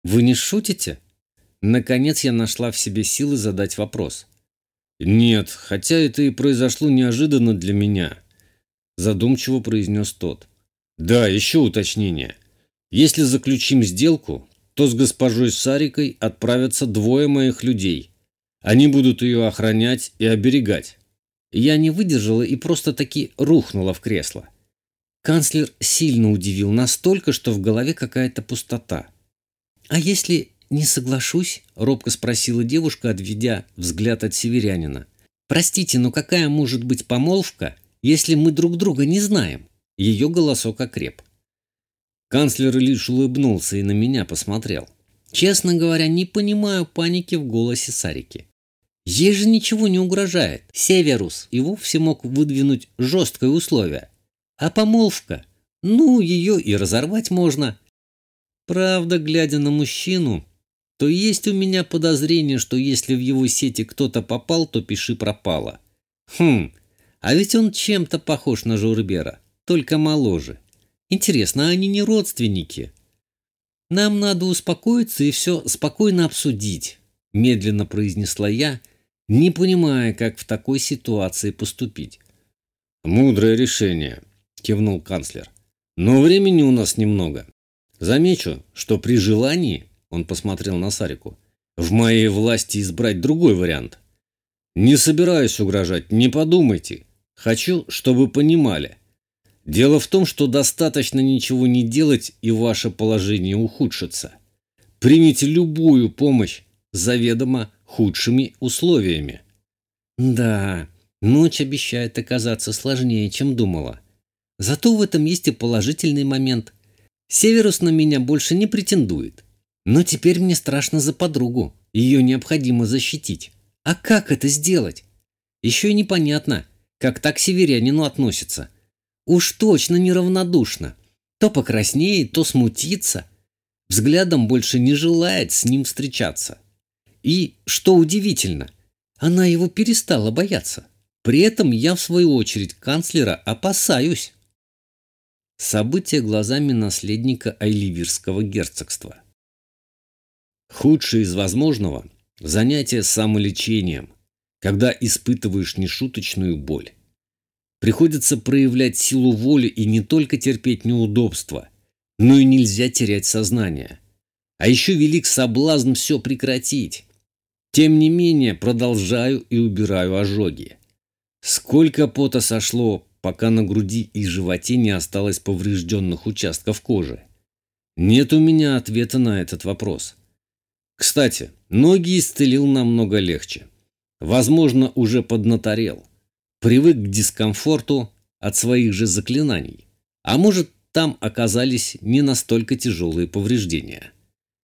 Вы не шутите? Наконец я нашла в себе силы задать вопрос. Нет, хотя это и произошло неожиданно для меня, задумчиво произнес тот. Да, еще уточнение. Если заключим сделку, то с госпожой Сарикой отправятся двое моих людей. Они будут ее охранять и оберегать. Я не выдержала и просто-таки рухнула в кресло. Канцлер сильно удивил, настолько, что в голове какая-то пустота. «А если не соглашусь?» – робко спросила девушка, отведя взгляд от северянина. «Простите, но какая может быть помолвка, если мы друг друга не знаем?» Ее голосок окреп. Канцлер лишь улыбнулся и на меня посмотрел. Честно говоря, не понимаю паники в голосе Сарики. Ей же ничего не угрожает. Северус и вовсе мог выдвинуть жесткое условие. А помолвка? Ну, ее и разорвать можно. Правда, глядя на мужчину, то есть у меня подозрение, что если в его сети кто-то попал, то пиши пропало. А ведь он чем-то похож на Журбера, только моложе. Интересно, а они не родственники? Нам надо успокоиться и все спокойно обсудить, медленно произнесла я, не понимая, как в такой ситуации поступить. «Мудрое решение», – кивнул канцлер. «Но времени у нас немного. Замечу, что при желании, – он посмотрел на Сарику, – в моей власти избрать другой вариант. Не собираюсь угрожать, не подумайте. Хочу, чтобы понимали. Дело в том, что достаточно ничего не делать, и ваше положение ухудшится. Примите любую помощь заведомо худшими условиями». Да, ночь обещает оказаться сложнее, чем думала. Зато в этом есть и положительный момент. Северус на меня больше не претендует. Но теперь мне страшно за подругу. Ее необходимо защитить. А как это сделать? Еще и непонятно, как так к северянину относится. Уж точно неравнодушно. То покраснеет, то смутится. Взглядом больше не желает с ним встречаться. И, что удивительно, она его перестала бояться. При этом я, в свою очередь, канцлера опасаюсь. События глазами наследника Айливирского герцогства. Худшее из возможного – занятие самолечением, когда испытываешь нешуточную боль. Приходится проявлять силу воли и не только терпеть неудобства, но и нельзя терять сознание. А еще велик соблазн все прекратить. Тем не менее, продолжаю и убираю ожоги. Сколько пота сошло, пока на груди и животе не осталось поврежденных участков кожи. Нет у меня ответа на этот вопрос. Кстати, ноги исцелил намного легче. Возможно, уже поднаторел. Привык к дискомфорту от своих же заклинаний. А может, там оказались не настолько тяжелые повреждения.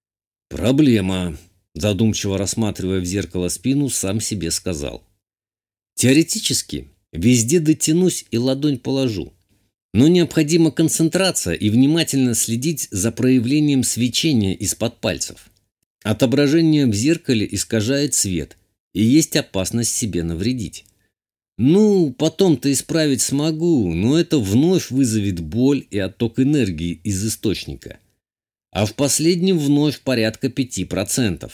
Проблема. Задумчиво рассматривая в зеркало спину, сам себе сказал. Теоретически, везде дотянусь и ладонь положу. Но необходима концентрация и внимательно следить за проявлением свечения из-под пальцев. Отображение в зеркале искажает свет, и есть опасность себе навредить. Ну, потом-то исправить смогу, но это вновь вызовет боль и отток энергии из источника. А в последнем вновь порядка 5%.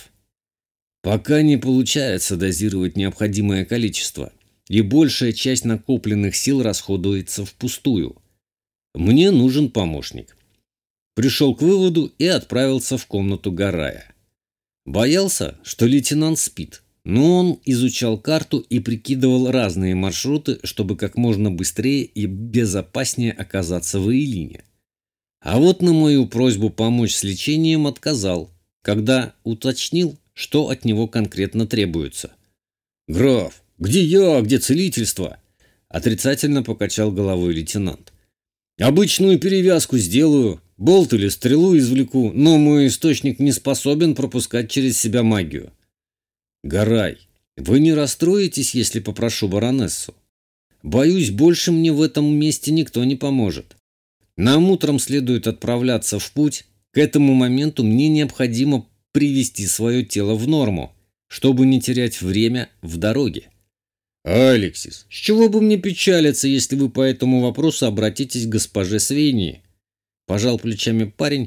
Пока не получается дозировать необходимое количество, и большая часть накопленных сил расходуется впустую. Мне нужен помощник. Пришел к выводу и отправился в комнату Гарая. Боялся, что лейтенант спит, но он изучал карту и прикидывал разные маршруты, чтобы как можно быстрее и безопаснее оказаться в Эйлине. А вот на мою просьбу помочь с лечением отказал, когда уточнил, что от него конкретно требуется. «Граф, где я, где целительство?» Отрицательно покачал головой лейтенант. «Обычную перевязку сделаю, болт или стрелу извлеку, но мой источник не способен пропускать через себя магию». «Гарай, вы не расстроитесь, если попрошу баронессу? Боюсь, больше мне в этом месте никто не поможет. Нам утром следует отправляться в путь. К этому моменту мне необходимо привести свое тело в норму, чтобы не терять время в дороге». «Алексис, с чего бы мне печалиться, если вы по этому вопросу обратитесь к госпоже Свейни?» Пожал плечами парень,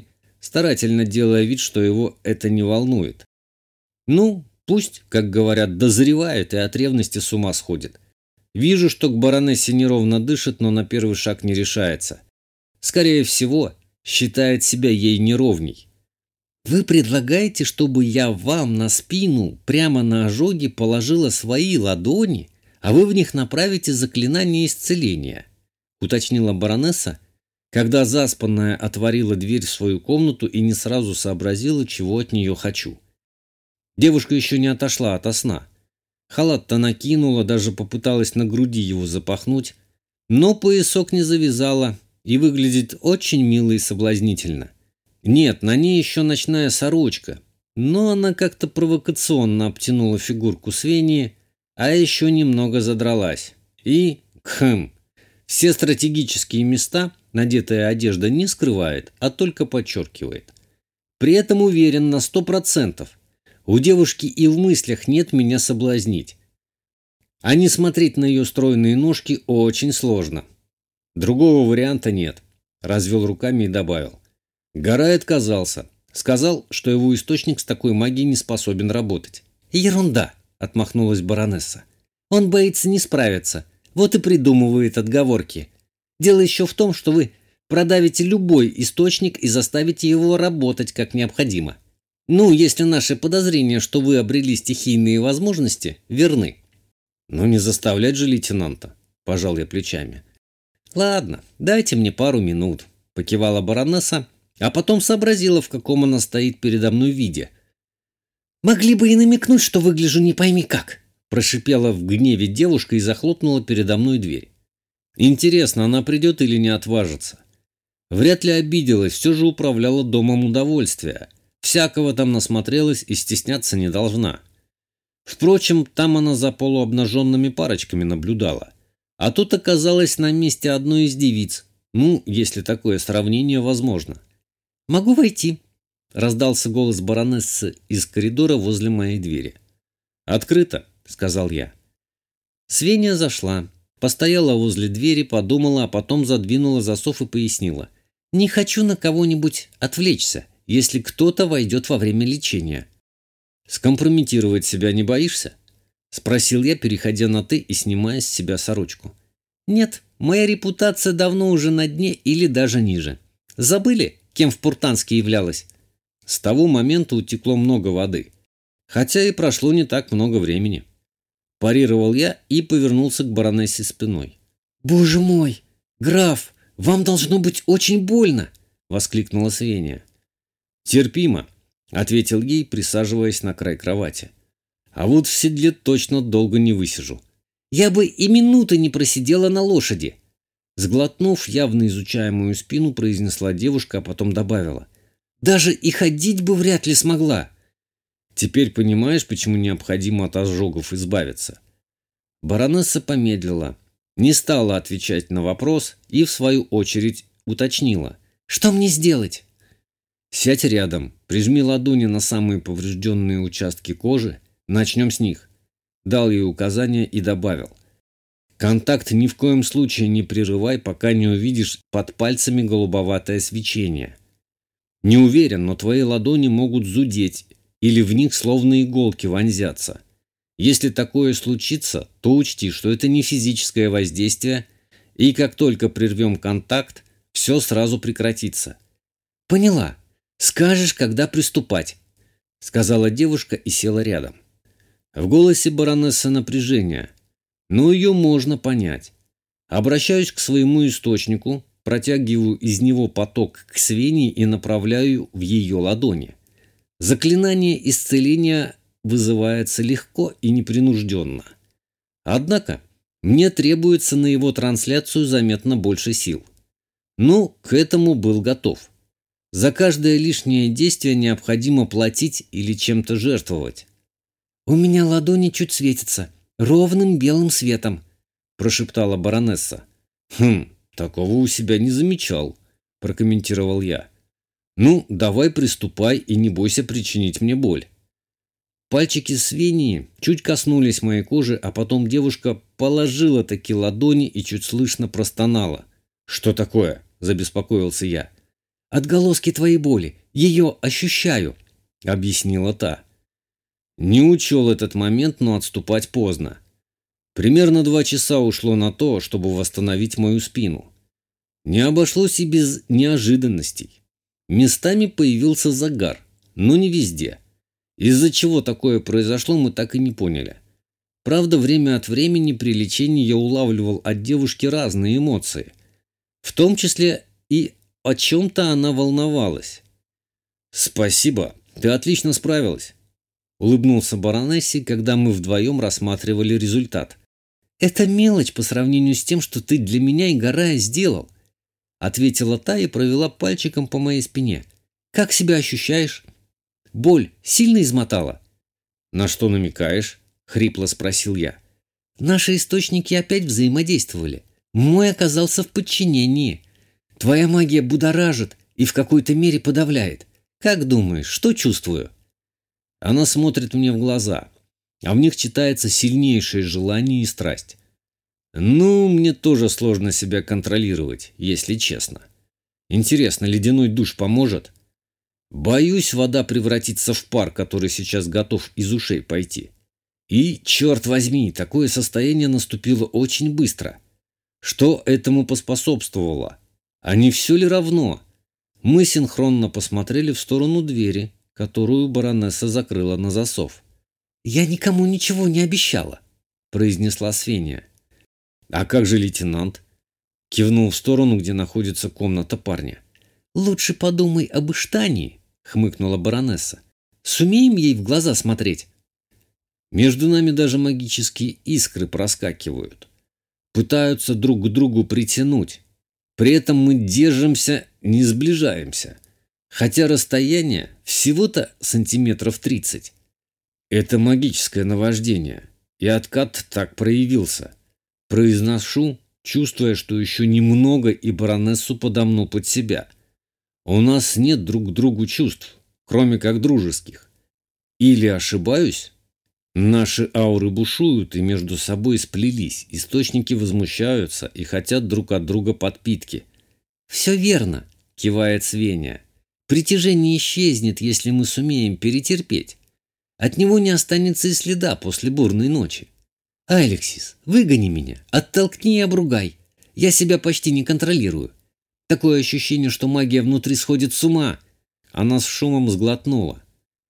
старательно делая вид, что его это не волнует. Ну, пусть, как говорят, дозревает и от ревности с ума сходит. Вижу, что к баронессе неровно дышит, но на первый шаг не решается. Скорее всего, считает себя ей неровней. «Вы предлагаете, чтобы я вам на спину прямо на ожоге положила свои ладони, а вы в них направите заклинание исцеления?» — уточнила баронесса, когда заспанная отворила дверь в свою комнату и не сразу сообразила, чего от нее хочу. Девушка еще не отошла ото сна. Халат-то накинула, даже попыталась на груди его запахнуть, но поясок не завязала и выглядит очень мило и соблазнительно. Нет, на ней еще ночная сорочка, но она как-то провокационно обтянула фигурку Свении, а еще немного задралась. И, все стратегические места надетая одежда не скрывает, а только подчеркивает. При этом уверен на 100%. У девушки и в мыслях нет меня соблазнить. А не смотреть на ее стройные ножки очень сложно. Другого варианта нет. Развел руками и добавил. Гарай отказался. Сказал, что его источник с такой магией не способен работать. Ерунда, отмахнулась баронесса. Он боится не справиться. Вот и придумывает отговорки. Дело еще в том, что вы продавите любой источник и заставите его работать как необходимо. Ну, если наши подозрения, что вы обрели стихийные возможности, верны. Ну, не заставлять же лейтенанта, пожал я плечами. Ладно, дайте мне пару минут, покивала баронесса, а потом сообразила, в каком она стоит передо мной виде. Могли бы и намекнуть, что выгляжу не пойми как, прошипела в гневе девушка и захлопнула передо мной дверь. Интересно, она придет или не отважится? Вряд ли обиделась, все же управляла домом удовольствия. Всякого там насмотрелась и стесняться не должна. Впрочем, там она за полуобнаженными парочками наблюдала. А тут оказалась на месте одной из девиц. Ну, если такое сравнение возможно. «Могу войти?» — раздался голос баронессы из коридора возле моей двери. «Открыто», — сказал я. Свения зашла, постояла возле двери, подумала, а потом задвинула засов и пояснила. «Не хочу на кого-нибудь отвлечься, если кто-то войдет во время лечения». «Скомпрометировать себя не боишься?» — спросил я, переходя на «ты» и снимая с себя сорочку. «Нет, моя репутация давно уже на дне или даже ниже. Забыли, кем в Пуртанске являлась?» С того момента утекло много воды, хотя и прошло не так много времени. Парировал я и повернулся к баронессе спиной. «Боже мой, граф, вам должно быть очень больно!» — воскликнула Свения. «Терпимо», — ответил ей, присаживаясь на край кровати. «А вот в седле точно долго не высижу». «Я бы и минуты не просидела на лошади!» Сглотнув явно изучаемую спину, произнесла девушка, а потом добавила. «Даже и ходить бы вряд ли смогла!» «Теперь понимаешь, почему необходимо от ожогов избавиться?» Баронесса помедлила, не стала отвечать на вопрос и, в свою очередь, уточнила. «Что мне сделать?» «Сядь рядом, прижми ладони на самые поврежденные участки кожи, начнем с них», — дал ей указание и добавил. «Контакт ни в коем случае не прерывай, пока не увидишь под пальцами голубоватое свечение. Не уверен, но твои ладони могут зудеть или в них словно иголки вонзятся. Если такое случится, то учти, что это не физическое воздействие, и как только прервем контакт, все сразу прекратится». «Поняла. Скажешь, когда приступать», — сказала девушка и села рядом. В голосе баронессы напряжение, но ее можно понять. Обращаюсь к своему источнику, протягиваю из него поток к Свении и направляю в ее ладони. Заклинание исцеления вызывается легко и непринужденно. Однако мне требуется на его трансляцию заметно больше сил. Но к этому был готов. За каждое лишнее действие необходимо платить или чем-то жертвовать. «У меня ладони чуть светятся, ровным белым светом», – прошептала баронесса. Такого у себя не замечал», – прокомментировал я. «Ну, давай приступай и не бойся причинить мне боль». Пальчики Свении чуть коснулись моей кожи, а потом девушка положила такие ладони и чуть слышно простонала. «Что такое?» – забеспокоился я. «Отголоски твоей боли. Ее ощущаю», — объяснила та. Не учел этот момент, но отступать поздно. Примерно 2 часа ушло на то, чтобы восстановить мою спину. Не обошлось и без неожиданностей. Местами появился загар, но не везде. Из-за чего такое произошло, мы так и не поняли. Правда, время от времени при лечении я улавливал от девушки разные эмоции. В том числе и о чем-то она волновалась. «Спасибо, ты отлично справилась», — улыбнулся баронессе, когда мы вдвоем рассматривали результат. «Это мелочь по сравнению с тем, что ты для меня и Гарая сделал», — ответила та и провела пальчиком по моей спине. «Как себя ощущаешь? Боль сильно измотала?» «На что намекаешь?» — хрипло спросил я. «Наши источники опять взаимодействовали. Мой оказался в подчинении. Твоя магия будоражит и в какой-то мере подавляет. Как думаешь, что чувствую?» Она смотрит мне в глаза, а в них читается сильнейшее желание и страсть. Ну, мне тоже сложно себя контролировать, если честно. Интересно, ледяной душ поможет? Боюсь, вода превратится в пар, который сейчас готов из ушей пойти. И, черт возьми, такое состояние наступило очень быстро. Что этому поспособствовало? А не все ли равно? Мы синхронно посмотрели в сторону двери, которую баронесса закрыла на засов. «Я никому ничего не обещала», — произнесла Свения. «А как же лейтенант?» — кивнул в сторону, где находится комната парня. «Лучше подумай об Иштании», — хмыкнула баронесса. «Сумеем ей в глаза смотреть?» Между нами даже магические искры проскакивают. Пытаются друг к другу притянуть. При этом мы держимся, не сближаемся. Хотя расстояние всего-то сантиметров 30. Это магическое наваждение. И откат так проявился. Произношу, чувствуя, что еще немного и баронессу подомну под себя. У нас нет друг к другу чувств, кроме как дружеских. Или ошибаюсь? Наши ауры бушуют и между собой сплелись, источники возмущаются и хотят друг от друга подпитки. «Все верно», — кивает Свения. «Притяжение исчезнет, если мы сумеем перетерпеть. От него не останется и следа после бурной ночи. Алексис, выгони меня, оттолкни и обругай. Я себя почти не контролирую. Такое ощущение, что магия внутри сходит с ума». Она с шумом сглотнула.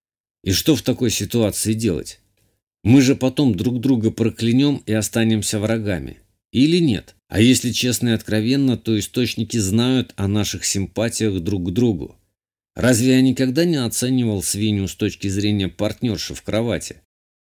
«И что в такой ситуации делать? Мы же потом друг друга проклянем и останемся врагами. Или нет? А если честно и откровенно, то источники знают о наших симпатиях друг к другу. Разве я никогда не оценивал Свинью с точки зрения партнерши в кровати?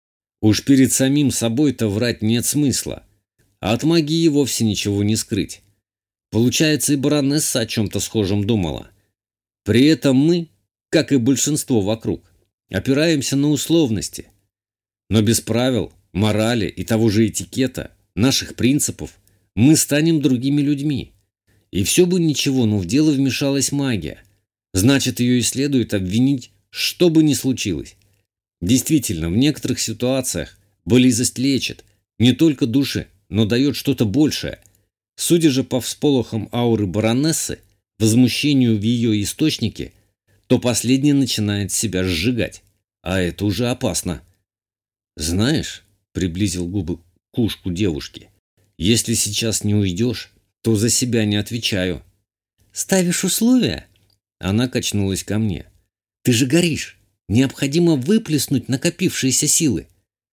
Уж перед самим собой-то врать нет смысла. А от магии вовсе ничего не скрыть. Получается, и баронесса о чем-то схожем думала. При этом мы, как и большинство вокруг, опираемся на условности. Но без правил, морали и того же этикета, наших принципов, мы станем другими людьми. И все бы ничего, но в дело вмешалась магия. Значит, ее и следует обвинить, что бы ни случилось. Действительно, в некоторых ситуациях близость лечит не только души, но дает что-то большее. Судя же по всполохам ауры баронессы, возмущению в ее источнике, то последняя начинает себя сжигать. А это уже опасно. «Знаешь», — приблизил губы к ушку девушки, «если сейчас не уйдешь, то за себя не отвечаю». «Ставишь условия?» Она качнулась ко мне. «Ты же горишь. Необходимо выплеснуть накопившиеся силы».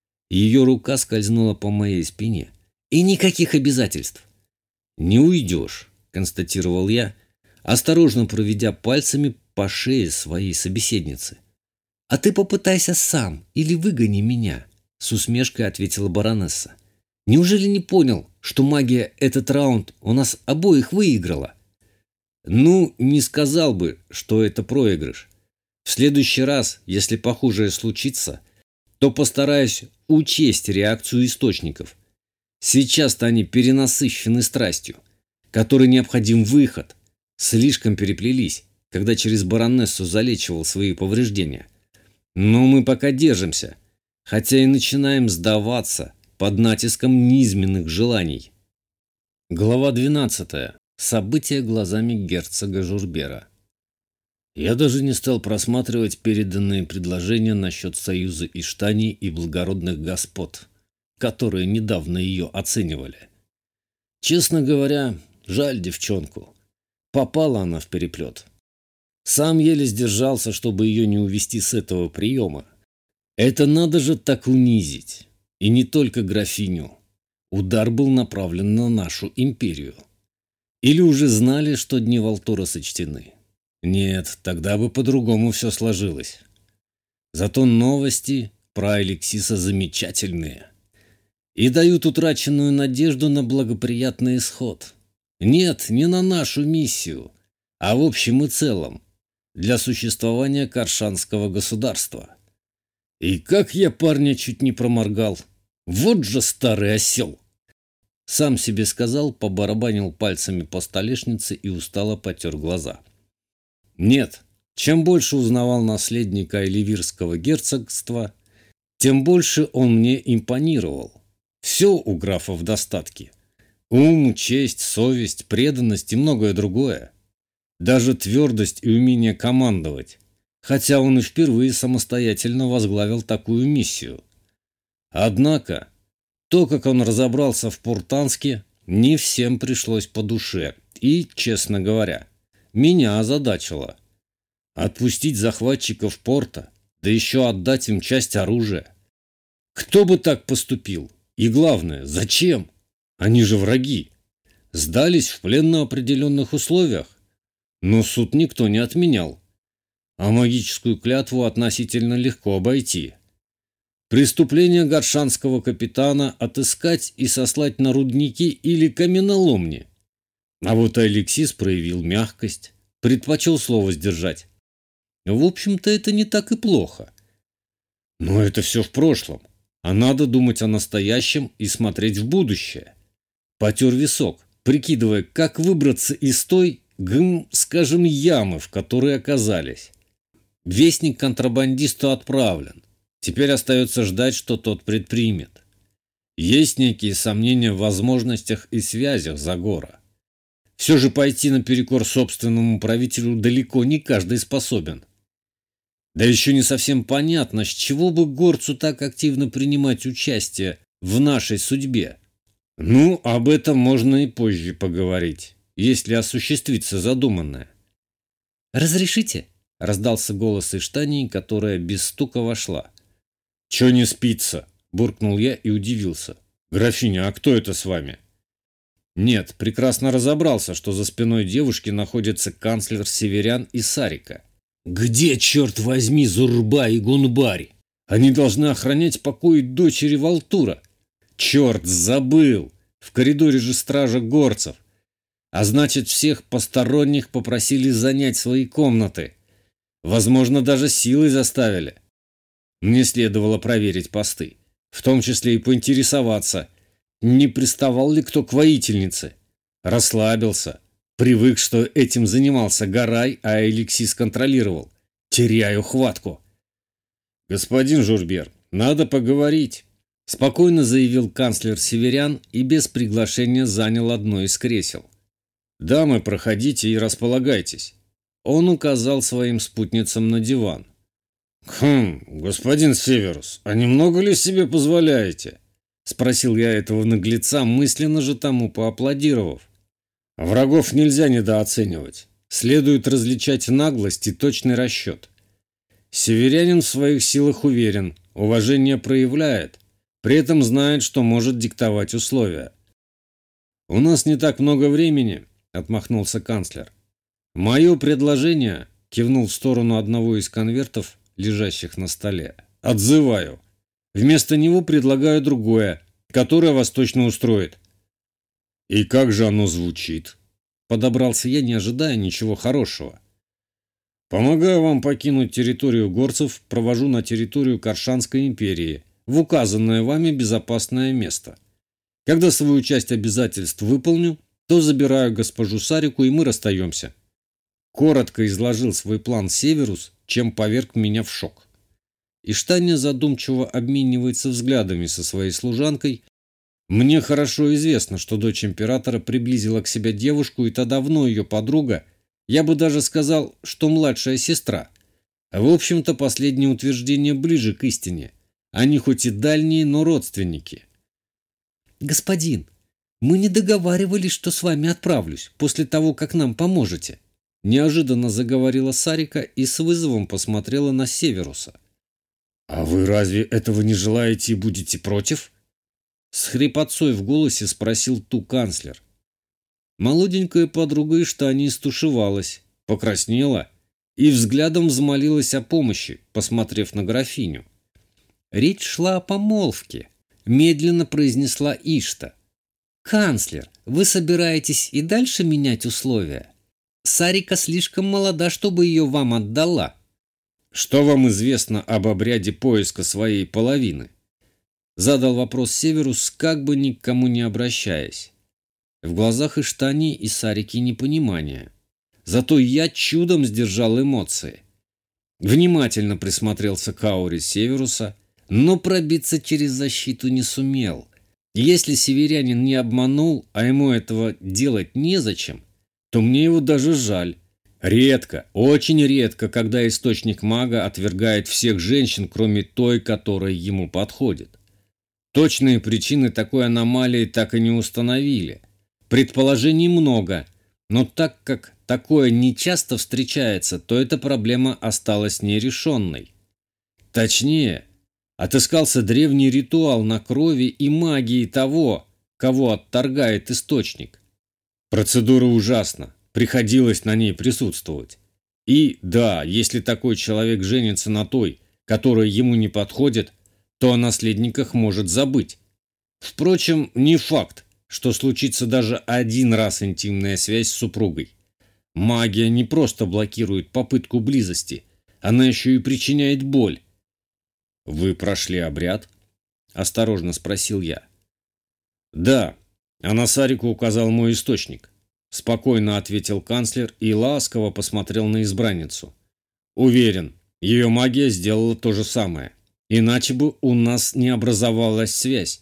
Ее рука скользнула по моей спине. «И никаких обязательств». «Не уйдешь», — констатировал я, осторожно проведя пальцами по шее своей собеседницы. «А ты попытайся сам или выгони меня», — с усмешкой ответила баронесса. «Неужели не понял, что магия этот раунд у нас обоих выиграла?» «Ну, не сказал бы, что это проигрыш. В следующий раз, если похожее случится, то постараюсь учесть реакцию источников. Сейчас-то они перенасыщены страстью, которой необходим выход. Слишком переплелись, когда через баронессу залечивал свои повреждения. Но мы пока держимся, хотя и начинаем сдаваться под натиском низменных желаний». Глава 12. События глазами герцога Журбера. Я даже не стал просматривать переданные предложения насчет союза Иштани и благородных господ, которые недавно ее оценивали. Честно говоря, жаль девчонку. Попала она в переплет. Сам еле сдержался, чтобы ее не увести с этого приема. Это надо же так унизить. И не только графиню. Удар был направлен на нашу империю. Или уже знали, что дни Валтора сочтены? Нет, тогда бы по-другому все сложилось. Зато новости про Алексиса замечательные. И дают утраченную надежду на благоприятный исход. Нет, не на нашу миссию, а в общем и целом, для существования Каршанского государства. И как я парня чуть не проморгал. Вот же старый осел! Сам себе сказал, побарабанил пальцами по столешнице и устало потер глаза. Нет, чем больше узнавал наследника Эливирского герцогства, тем больше он мне импонировал. Все у графа в достатке. Ум, честь, совесть, преданность и многое другое. Даже твердость и умение командовать. Хотя он и впервые самостоятельно возглавил такую миссию. Однако, то, как он разобрался в Пуртанске, не всем пришлось по душе. И, честно говоря, меня озадачило. Отпустить захватчиков порта, да еще отдать им часть оружия. Кто бы так поступил? И главное, зачем? Они же враги. Сдались в плен на определенных условиях. Но суд никто не отменял. А магическую клятву относительно легко обойти. Преступление горшанского капитана отыскать и сослать на рудники или каменоломни. А вот Алексис проявил мягкость, предпочел слово сдержать. В общем-то, это не так и плохо. Но это все в прошлом, а надо думать о настоящем и смотреть в будущее. Потер висок, прикидывая, как выбраться из той, скажем, ямы, в которой оказались. Вестник контрабандисту отправлен. Теперь остается ждать, что тот предпримет. Есть некие сомнения в возможностях и связях Загора. Все же пойти наперекор собственному правителю далеко не каждый способен. Да еще не совсем понятно, с чего бы горцу так активно принимать участие в нашей судьбе. Ну, об этом можно и позже поговорить, если осуществится задуманное. «Разрешите?» — раздался голос Иштании, которая без стука вошла. «Че не спится?» — буркнул я и удивился. «Графиня, а кто это с вами?» Нет, прекрасно разобрался, что за спиной девушки находится канцлер Северян и Сарика. Где, черт возьми, Зурба и Гунбари? Они должны охранять покой дочери Валтура. Черт, забыл! В коридоре же стража горцев. А значит, всех посторонних попросили занять свои комнаты. Возможно, даже силой заставили. Мне следовало проверить посты, в том числе и поинтересоваться, не приставал ли кто к воительнице. Расслабился. Привык, что этим занимался Гарай, а Алексис контролировал. Теряю хватку. «Господин Журбер, надо поговорить», — спокойно заявил канцлер Северян и без приглашения занял одно из кресел. «Дамы, проходите и располагайтесь». Он указал своим спутницам на диван. Господин Северус, а немного ли себе позволяете?» — спросил я этого наглеца, мысленно же тому поаплодировав. Врагов нельзя недооценивать. Следует различать наглость и точный расчет. Северянин в своих силах уверен, уважение проявляет, при этом знает, что может диктовать условия. «У нас не так много времени», — отмахнулся канцлер. «Мое предложение», — кивнул в сторону одного из конвертов, лежащих на столе, — «отзываю. Вместо него предлагаю другое, которое вас точно устроит». «И как же оно звучит?» Подобрался я, не ожидая ничего хорошего. «Помогаю вам покинуть территорию горцев, провожу на территорию Каршанской империи, в указанное вами безопасное место. Когда свою часть обязательств выполню, то забираю госпожу Сарику, и мы расстаемся». Коротко изложил свой план Северус, чем поверг меня в шок. Иштания задумчиво обменивается взглядами со своей служанкой. Мне хорошо известно, что дочь императора приблизила к себе девушку, и та давно ее подруга, Я бы даже сказал, что младшая сестра. В общем-то, последнее утверждение ближе к истине. Они хоть и дальние, но родственники. Господин, мы не договаривались, что с вами отправлюсь после того, как нам поможете. Неожиданно заговорила Сарика и с вызовом посмотрела на Северуса. «А вы разве этого не желаете и будете против?» С хрипотцой в голосе спросил ту-канцлер. Молоденькая подруга Иштани стушевалась, покраснела и взглядом взмолилась о помощи, посмотрев на графиню. Речь шла о помолвке, медленно произнесла Ишта. Канцлер, вы собираетесь и дальше менять условия? Сарика слишком молода, чтобы ее вам отдала. Что вам известно об обряде поиска своей половины? Задал вопрос Северус, как бы ни к кому не обращаясь. В глазах Иштани и Сарики непонимание. Зато я чудом сдержал эмоции. Внимательно присмотрелся к ауре Северуса, но пробиться через защиту не сумел. Если северянин не обманул, а ему этого делать незачем, то мне его даже жаль. Редко, очень редко, когда источник мага отвергает всех женщин, кроме той, которая ему подходит. Точные причины такой аномалии так и не установили. Предположений много, но так как такое нечасто встречается, то эта проблема осталась нерешенной. Точнее, отыскался древний ритуал на крови и магии того, кого отторгает источник. Процедура ужасна, приходилось на ней присутствовать. И да, если такой человек женится на той, которая ему не подходит, то о наследниках может забыть. Впрочем, не факт, что случится даже один раз интимная связь с супругой. Магия не просто блокирует попытку близости, она еще и причиняет боль. «Вы прошли обряд?» – осторожно спросил я. «Да, а на Сарику указал мой источник», – спокойно ответил канцлер и ласково посмотрел на избранницу. «Уверен, ее магия сделала то же самое, иначе бы у нас не образовалась связь».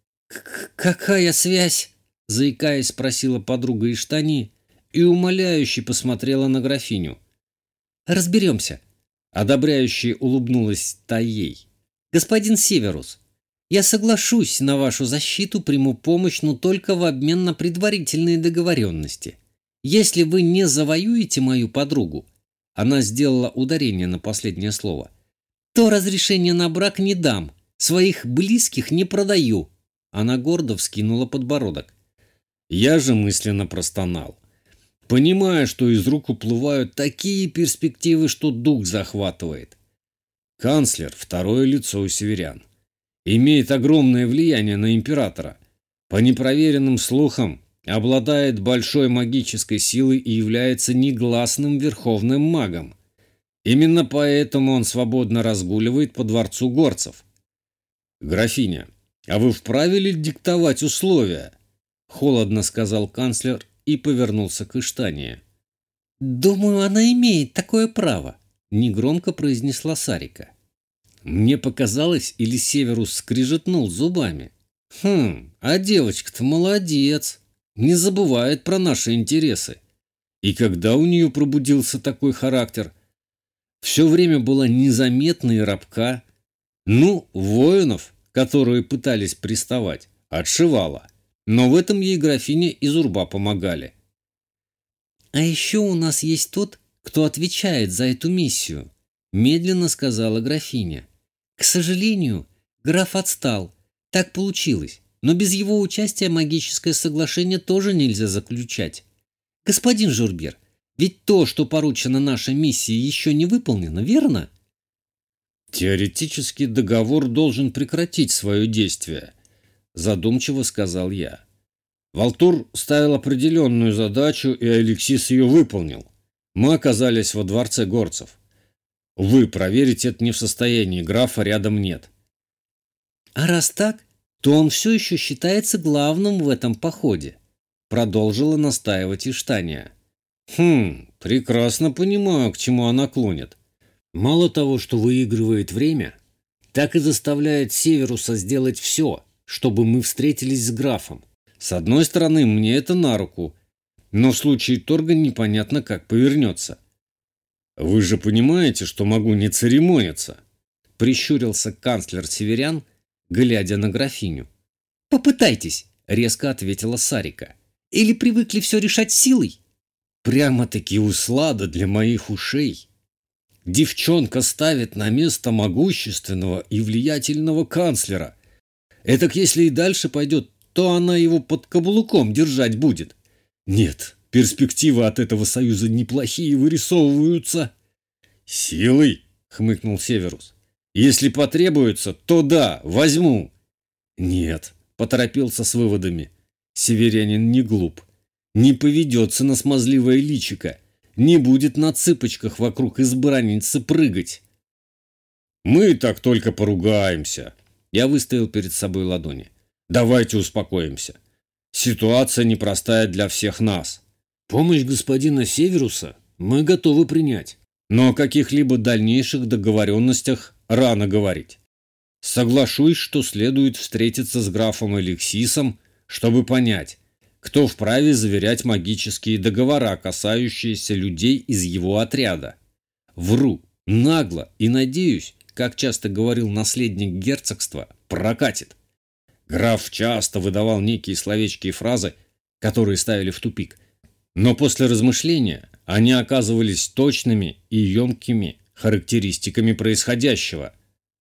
«Какая связь?» – заикаясь, спросила подруга Иштани и умоляюще посмотрела на графиню. «Разберемся», – одобряюще улыбнулась та ей. «Господин Северус, я соглашусь на вашу защиту, приму помощь, но только в обмен на предварительные договоренности. Если вы не завоюете мою подругу», – она сделала ударение на последнее слово, – «то разрешения на брак не дам, своих близких не продаю». Она гордо вскинула подбородок. Я же мысленно простонал, понимая, что из рук уплывают такие перспективы, что дух захватывает. Канцлер – второе лицо у северян. Имеет огромное влияние на императора. По непроверенным слухам, обладает большой магической силой и является негласным верховным магом. Именно поэтому он свободно разгуливает по дворцу горцев. «Графиня, а вы вправе ли диктовать условия?» – холодно сказал канцлер и повернулся к Иштане. «Думаю, она имеет такое право», – негромко произнесла Сарика. Мне показалось, или Северус скрижетнул зубами. А девочка-то молодец, не забывает про наши интересы. И когда у нее пробудился такой характер? Все время была незаметна и рабка. Ну, воинов, которые пытались приставать, отшивала. Но в этом ей графиня и Зурба помогали. «А еще у нас есть тот, кто отвечает за эту миссию», – медленно сказала графиня. «К сожалению, граф отстал. Так получилось. Но без его участия магическое соглашение тоже нельзя заключать. Господин Журбер, ведь то, что поручено нашей миссии, еще не выполнено, верно?» «Теоретически договор должен прекратить свое действие», – задумчиво сказал я. Валтур ставил определенную задачу, и Алексис ее выполнил. Мы оказались во дворце горцев. Увы, проверить это не в состоянии, графа рядом нет. «А раз так, то он все еще считается главным в этом походе», – продолжила настаивать Иштания. Прекрасно понимаю, к чему она клонит. Мало того, что выигрывает время, так и заставляет Северуса сделать все, чтобы мы встретились с графом. С одной стороны, мне это на руку. но в случае торга непонятно, как повернется. «Вы же понимаете, что могу не церемониться?» — прищурился канцлер Северян, глядя на графиню. «Попытайтесь», — резко ответила Сарика. «Или привыкли все решать силой?» Прямо-таки услада для моих ушей. Девчонка ставит на место могущественного и влиятельного канцлера. Этак, если и дальше пойдет, то она его под каблуком держать будет. Нет, перспективы от этого союза неплохие вырисовываются. «Силой?» — хмыкнул Северус. «Если потребуется, то да, возьму». «Нет», — поторопился с выводами. Северянин не глуп. Не поведется на смазливое личико, не будет на цыпочках вокруг избранницы прыгать. «Мы так только поругаемся», — я выставил перед собой ладони. «Давайте успокоимся. Ситуация непростая для всех нас. Помощь господина Северуса мы готовы принять, но о каких-либо дальнейших договоренностях рано говорить. Соглашусь, что следует встретиться с графом Алексисом, чтобы понять, кто вправе заверять магические договора, касающиеся людей из его отряда. Вру, нагло и, надеюсь, как часто говорил наследник герцогства, прокатит. Граф часто выдавал некие словечки и фразы, которые ставили в тупик, но после размышления они оказывались точными и емкими характеристиками происходящего.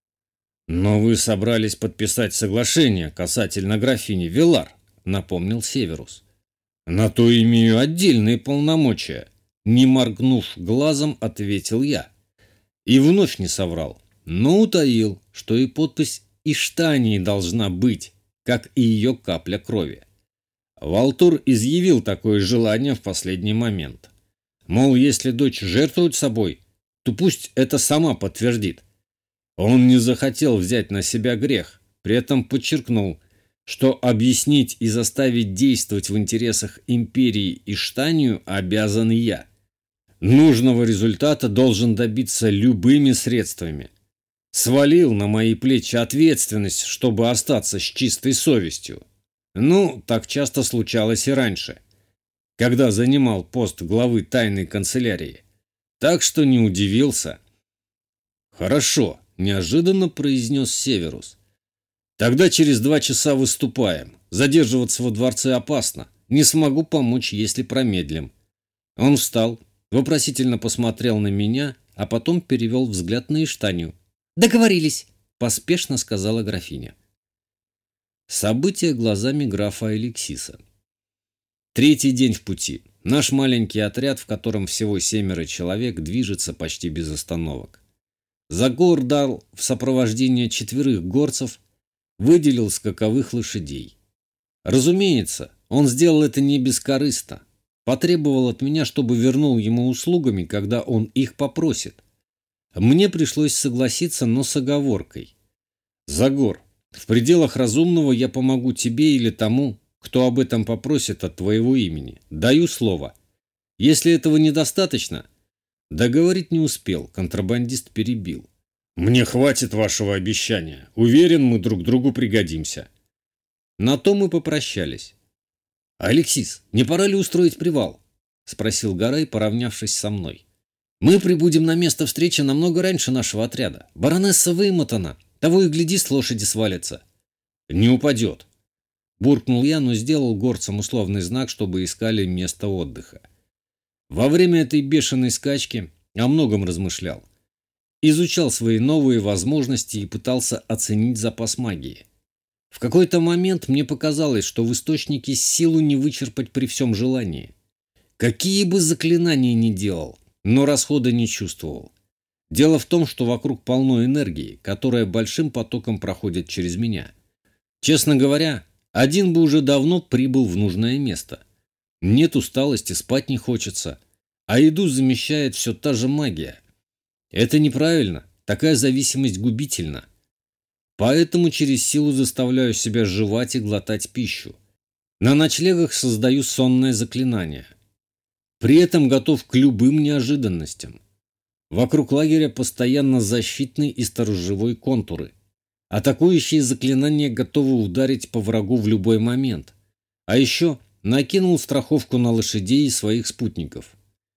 «Но вы собрались подписать соглашение касательно графини Вилар», — напомнил Северус. «На то имею отдельные полномочия», — не моргнув глазом, ответил я. И вновь не соврал, но утаил, что и подпись Иштании должна быть, как и ее капля крови. Валтур изъявил такое желание в последний момент. Мол, если дочь жертвует собой, то пусть это сама подтвердит. Он не захотел взять на себя грех, при этом подчеркнул, что объяснить и заставить действовать в интересах империи Иштанию обязан я. Нужного результата должен добиться любыми средствами. Свалил на мои плечи ответственность, чтобы остаться с чистой совестью. Ну, так часто случалось и раньше, когда занимал пост главы тайной канцелярии. Так что не удивился. «Хорошо», — неожиданно произнес Северус. «Тогда через 2 часа выступаем. Задерживаться во дворце опасно. Не смогу помочь, если промедлим». Он встал, вопросительно посмотрел на меня, а потом перевел взгляд на Иштанию. «Договорились», — поспешно сказала графиня. События глазами графа Алексиса. 3-й день в пути. Наш маленький отряд, в котором всего 7 человек, движется почти без остановок. Загор дал в сопровождение 4 горцев, выделил скаковых лошадей. Разумеется, он сделал это не бескорыстно. Потребовал от меня, чтобы вернул ему услугами, когда он их попросит. Мне пришлось согласиться, но с оговоркой. «Загор, в пределах разумного я помогу тебе или тому, кто об этом попросит от твоего имени. Даю слово. Если этого недостаточно...» Договорить не успел, контрабандист перебил. «Мне хватит вашего обещания. Уверен, мы друг другу пригодимся». На то мы попрощались. «Алексис, не пора ли устроить привал?» — спросил Гарай, поравнявшись со мной. «Мы прибудем на место встречи намного раньше нашего отряда. Баронесса вымотана. Того и гляди, с лошади свалится». «Не упадет», — буркнул я, но сделал горцам условный знак, чтобы искали место отдыха. Во время этой бешеной скачки о многом размышлял. Изучал свои новые возможности и пытался оценить запас магии. В какой-то момент мне показалось, что в источнике силу не вычерпать при всем желании. Какие бы заклинания ни делал, но расхода не чувствовал. Дело в том, что вокруг полно энергии, которая большим потоком проходит через меня. Честно говоря, один бы уже давно прибыл в нужное место. Нет усталости, спать не хочется, а еду замещает все та же магия. Это неправильно, такая зависимость губительна. Поэтому через силу заставляю себя жевать и глотать пищу. На ночлегах создаю сонное заклинание. При этом готов к любым неожиданностям. Вокруг лагеря постоянно защитные и сторожевой контуры. Атакующие заклинания готовы ударить по врагу в любой момент. А еще накинул страховку на лошадей и своих спутников.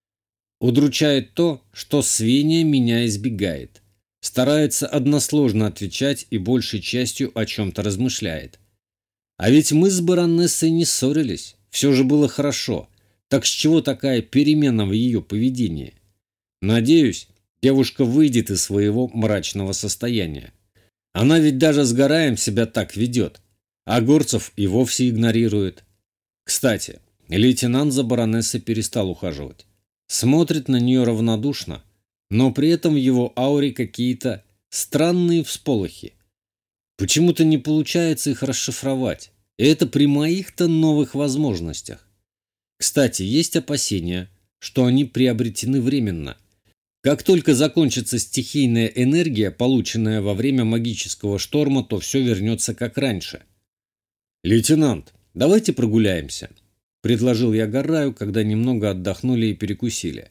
Удручает то, что Свения меня избегает. Старается односложно отвечать и большей частью о чем-то размышляет. А ведь мы с баронессой не ссорились, все же было хорошо. Так с чего такая перемена в ее поведении? Надеюсь, девушка выйдет из своего мрачного состояния. Она ведь даже с Гараем себя так ведет, а горцев и вовсе игнорирует. Кстати, лейтенант за баронессой перестал ухаживать. Смотрит на нее равнодушно, но при этом в его ауре какие-то странные всполохи. Почему-то не получается их расшифровать. И это при моих-то новых возможностях. Кстати, есть опасения, что они приобретены временно. Как только закончится стихийная энергия, полученная во время магического шторма, то все вернется как раньше. «Лейтенант, давайте прогуляемся», – предложил я Гараю, когда немного отдохнули и перекусили.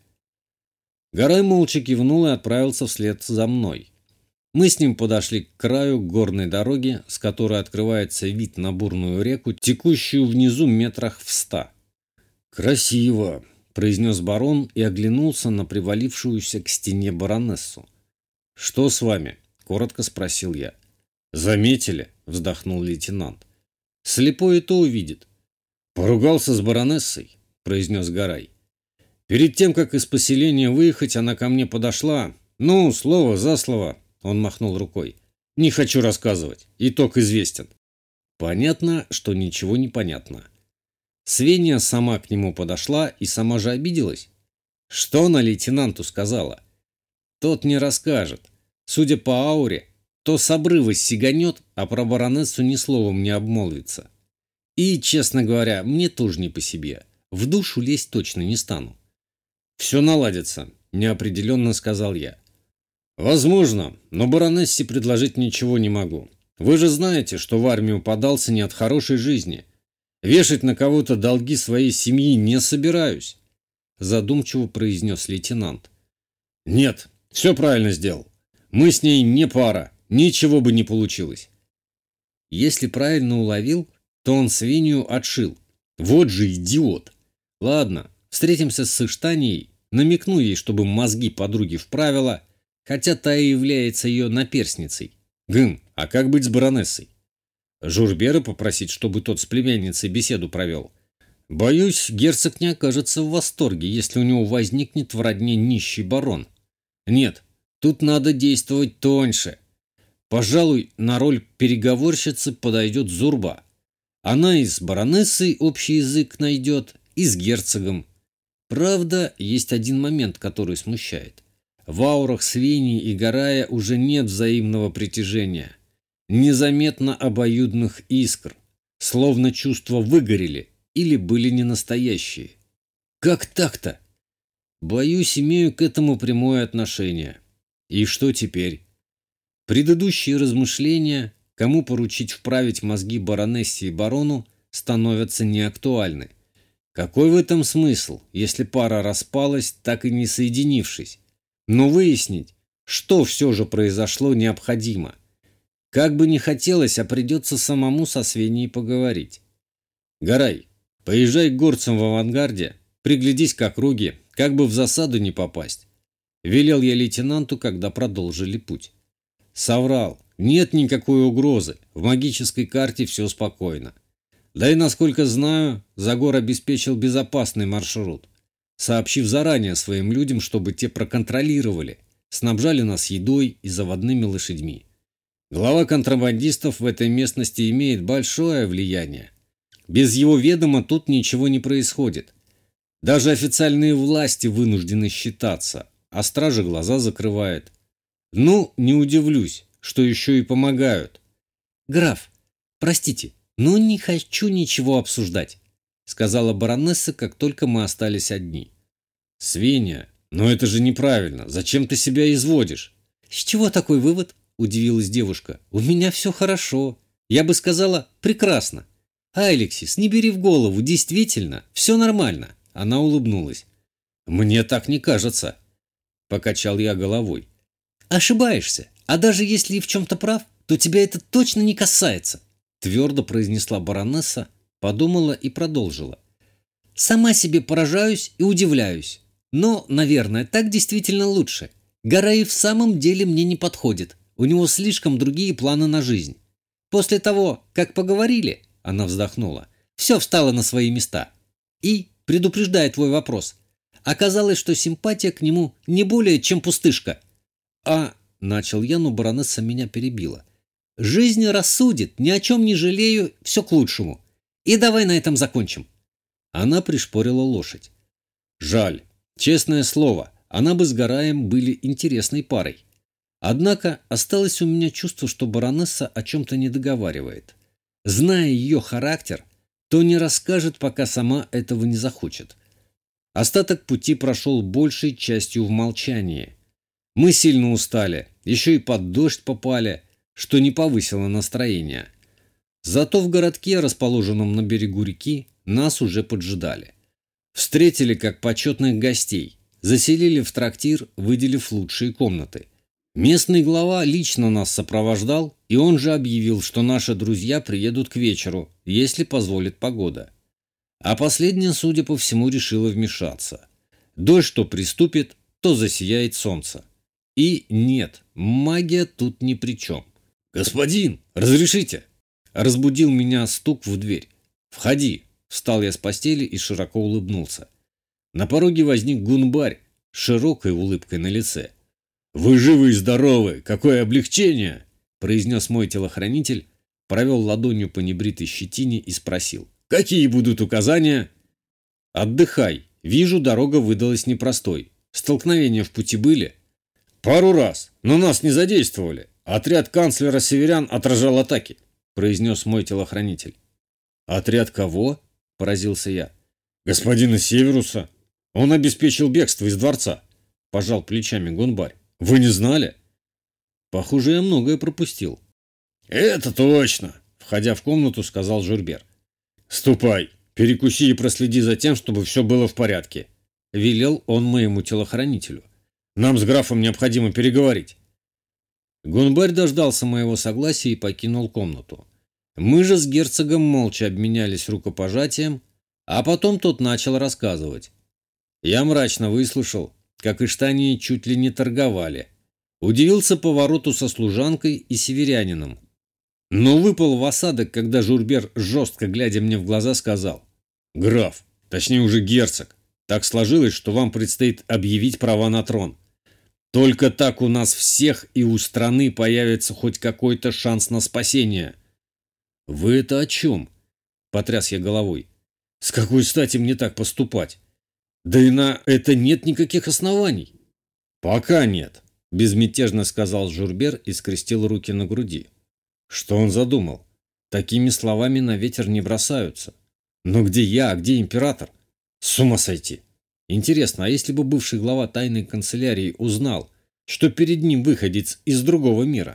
Гарай молча кивнул и отправился вслед за мной. Мы с ним подошли к краю горной дороги, с которой открывается вид на бурную реку, текущую внизу метрах в 100. «Красиво», – произнес барон и оглянулся на привалившуюся к стене баронессу. «Что с вами?» – коротко спросил я. «Заметили?» – вздохнул лейтенант. «Слепой это увидит». «Поругался с баронессой», – произнес Гарай. «Перед тем, как из поселения выехать, она ко мне подошла. Ну, слово за слово», – он махнул рукой. «Не хочу рассказывать. Итог известен». Понятно, что ничего не понятно. Свения сама к нему подошла и сама же обиделась. Что она лейтенанту сказала? Тот не расскажет. Судя по ауре, то с обрыва сиганет, а про баронессу ни словом не обмолвится. И, честно говоря, мне тоже не по себе. В душу лезть точно не стану. «Все наладится», – неопределенно сказал я. «Возможно, но баронессе предложить ничего не могу. Вы же знаете, что в армию подался не от хорошей жизни. Вешать на кого-то долги своей семьи не собираюсь», – задумчиво произнес лейтенант. «Нет, все правильно сделал. Мы с ней не пара, ничего бы не получилось». Если правильно уловил, то он Свинью отшил. Вот же идиот. Ладно, встретимся с Иштанией, намекну ей, чтобы мозги подруги вправила, хотя та и является ее наперсницей. А как быть с баронессой? Журбера попросить, чтобы тот с племянницей беседу провел. Боюсь, герцог не окажется в восторге, если у него возникнет в родне нищий барон. Нет, тут надо действовать тоньше. Пожалуй, на роль переговорщицы подойдет Зурба. Она и с баронессой общий язык найдет, и с герцогом. Правда, есть один момент, который смущает. В аурах Свении и Гарая уже нет взаимного притяжения. Незаметно обоюдных искр, словно чувства выгорели или были не настоящие. Как так-то? Боюсь, имею к этому прямое отношение. И что теперь? Предыдущие размышления, кому поручить вправить мозги баронессе и барону, становятся неактуальны. Какой в этом смысл, если пара распалась, так и не соединившись? Но выяснить, что все же произошло, необходимо. Как бы ни хотелось, а придется самому со Свеней поговорить. Гарай, поезжай к горцам в авангарде, приглядись к округе, как бы в засаду не попасть. Велел я лейтенанту, когда продолжили путь. Соврал, нет никакой угрозы, в магической карте все спокойно. Да и, насколько знаю, Загор обеспечил безопасный маршрут, сообщив заранее своим людям, чтобы те проконтролировали, снабжали нас едой и заводными лошадьми. Глава контрабандистов в этой местности имеет большое влияние. Без его ведома тут ничего не происходит. Даже официальные власти вынуждены считаться, а стража глаза закрывает. Ну, не удивлюсь, что еще и помогают. «Граф, простите, но не хочу ничего обсуждать», — сказала баронесса, как только мы остались одни. «Свинья, но это же неправильно. Зачем ты себя изводишь?» «С чего такой вывод?» — удивилась девушка. «У меня все хорошо. Я бы сказала, прекрасно. Алексис, не бери в голову, действительно, все нормально». Она улыбнулась. «Мне так не кажется», — покачал я головой. «Ошибаешься. А даже если и в чем-то прав, то тебя это точно не касается», — твердо произнесла баронесса, подумала и продолжила. Сама себе поражаюсь и удивляюсь. Но, наверное, так действительно лучше. Гора и в самом деле мне не подходит. У него слишком другие планы на жизнь. После того, как поговорили, она вздохнула, все встало на свои места. И, предупреждая твой вопрос, оказалось, что симпатия к нему не более чем пустышка. Начал я, но баронесса меня перебила. Жизнь рассудит, ни о чем не жалею, все к лучшему. И давай на этом закончим. Она пришпорила лошадь. Жаль, честное слово, она бы с Гараем были интересной парой. Однако осталось у меня чувство, что баронесса о чем-то не договаривает. Зная ее характер, то не расскажет, пока сама этого не захочет. Остаток пути прошел большей частью в молчании. Мы сильно устали, еще и под дождь попали, что не повысило настроение. Зато в городке, расположенном на берегу реки, нас уже поджидали. Встретили как почетных гостей, заселили в трактир, выделив лучшие комнаты. Местный глава лично нас сопровождал, и он же объявил, что наши друзья приедут к вечеру, если позволит погода. А последняя, судя по всему, решила вмешаться. Дождь то приступит, то засияет солнце. И нет, магия тут ни при чем. «Господин, разрешите?» Разбудил меня стук в дверь. «Входи!» Встал я с постели и широко улыбнулся. На пороге возник Гунбарь с широкой улыбкой на лице. «Вы живы и здоровы! Какое облегчение!» произнес мой телохранитель, провел ладонью по небритой щетине и спросил. «Какие будут указания?» «Отдыхай. Вижу, дорога выдалась непростой. Столкновения в пути были?» «Пару раз, но нас не задействовали. Отряд канцлера северян отражал атаки», произнес мой телохранитель. «Отряд кого?» – поразился я. «Господина Северуса. Он обеспечил бегство из дворца», – пожал плечами Гунбарь. «Вы не знали?» «Похоже, я многое пропустил». «Это точно», – входя в комнату, сказал Журбер. «Ступай, перекуси и проследи за тем, чтобы все было в порядке», – велел он моему телохранителю. «Нам с графом необходимо переговорить». Гунбарь дождался моего согласия и покинул комнату. Мы же с герцогом молча обменялись рукопожатием, а потом тот начал рассказывать. Я мрачно выслушал, как иштании чуть ли не торговали. Удивился повороту со служанкой и северянином. Но выпал в осадок, когда Журбер, жестко глядя мне в глаза, сказал: «Граф, точнее уже герцог, так сложилось, что вам предстоит объявить права на трон. Только так у нас всех и у страны появится хоть какой-то шанс на спасение». «Вы это о чем?» – потряс я головой. «С какой стати мне так поступать? Да и на это нет никаких оснований». «Пока нет», – безмятежно сказал Журбер и скрестил руки на груди. Что он задумал? Такими словами на ветер не бросаются. Но где я, а где император? С ума сойти. Интересно, а если бы бывший глава тайной канцелярии узнал, что перед ним выходец из другого мира?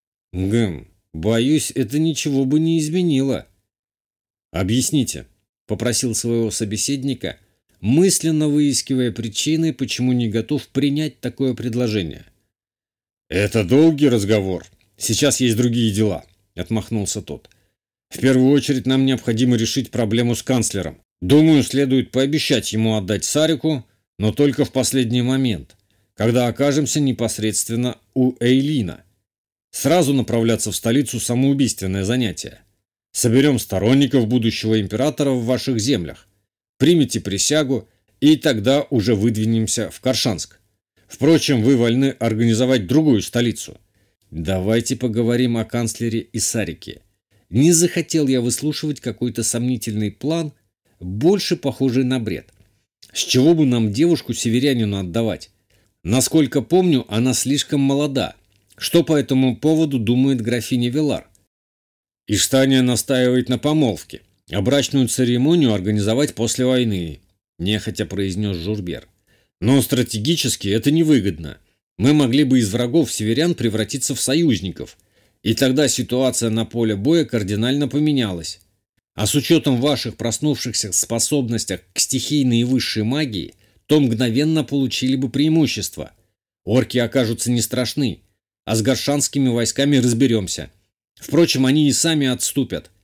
Боюсь, это ничего бы не изменило. «Объясните», – попросил своего собеседника, мысленно выискивая причины, почему не готов принять такое предложение. «Это долгий разговор. Сейчас есть другие дела», – отмахнулся тот. «В первую очередь нам необходимо решить проблему с канцлером. Думаю, следует пообещать ему отдать Сарику, но только в последний момент, когда окажемся непосредственно у Эйлина. Сразу направляться в столицу – самоубийственное занятие. Соберем сторонников будущего императора в ваших землях, примите присягу, и тогда уже выдвинемся в Коршанск. Впрочем, вы вольны организовать другую столицу». Давайте поговорим о канцлере и Сарике. Не захотел я выслушивать какой-то сомнительный план, больше похожий на бред. С чего бы нам девушку северянину отдавать? Насколько помню, она слишком молода. Что по этому поводу думает графиня Вилар? Иштания настаивает на помолвке, а брачную церемонию организовать после войны, нехотя произнес Журбер. Но стратегически это невыгодно. Мы могли бы из врагов северян превратиться в союзников, и тогда ситуация на поле боя кардинально поменялась. А с учетом ваших проснувшихся способностей к стихийной и высшей магии, то мгновенно получили бы преимущество. Орки окажутся не страшны, а с горшанскими войсками разберемся. Впрочем, они и сами отступят,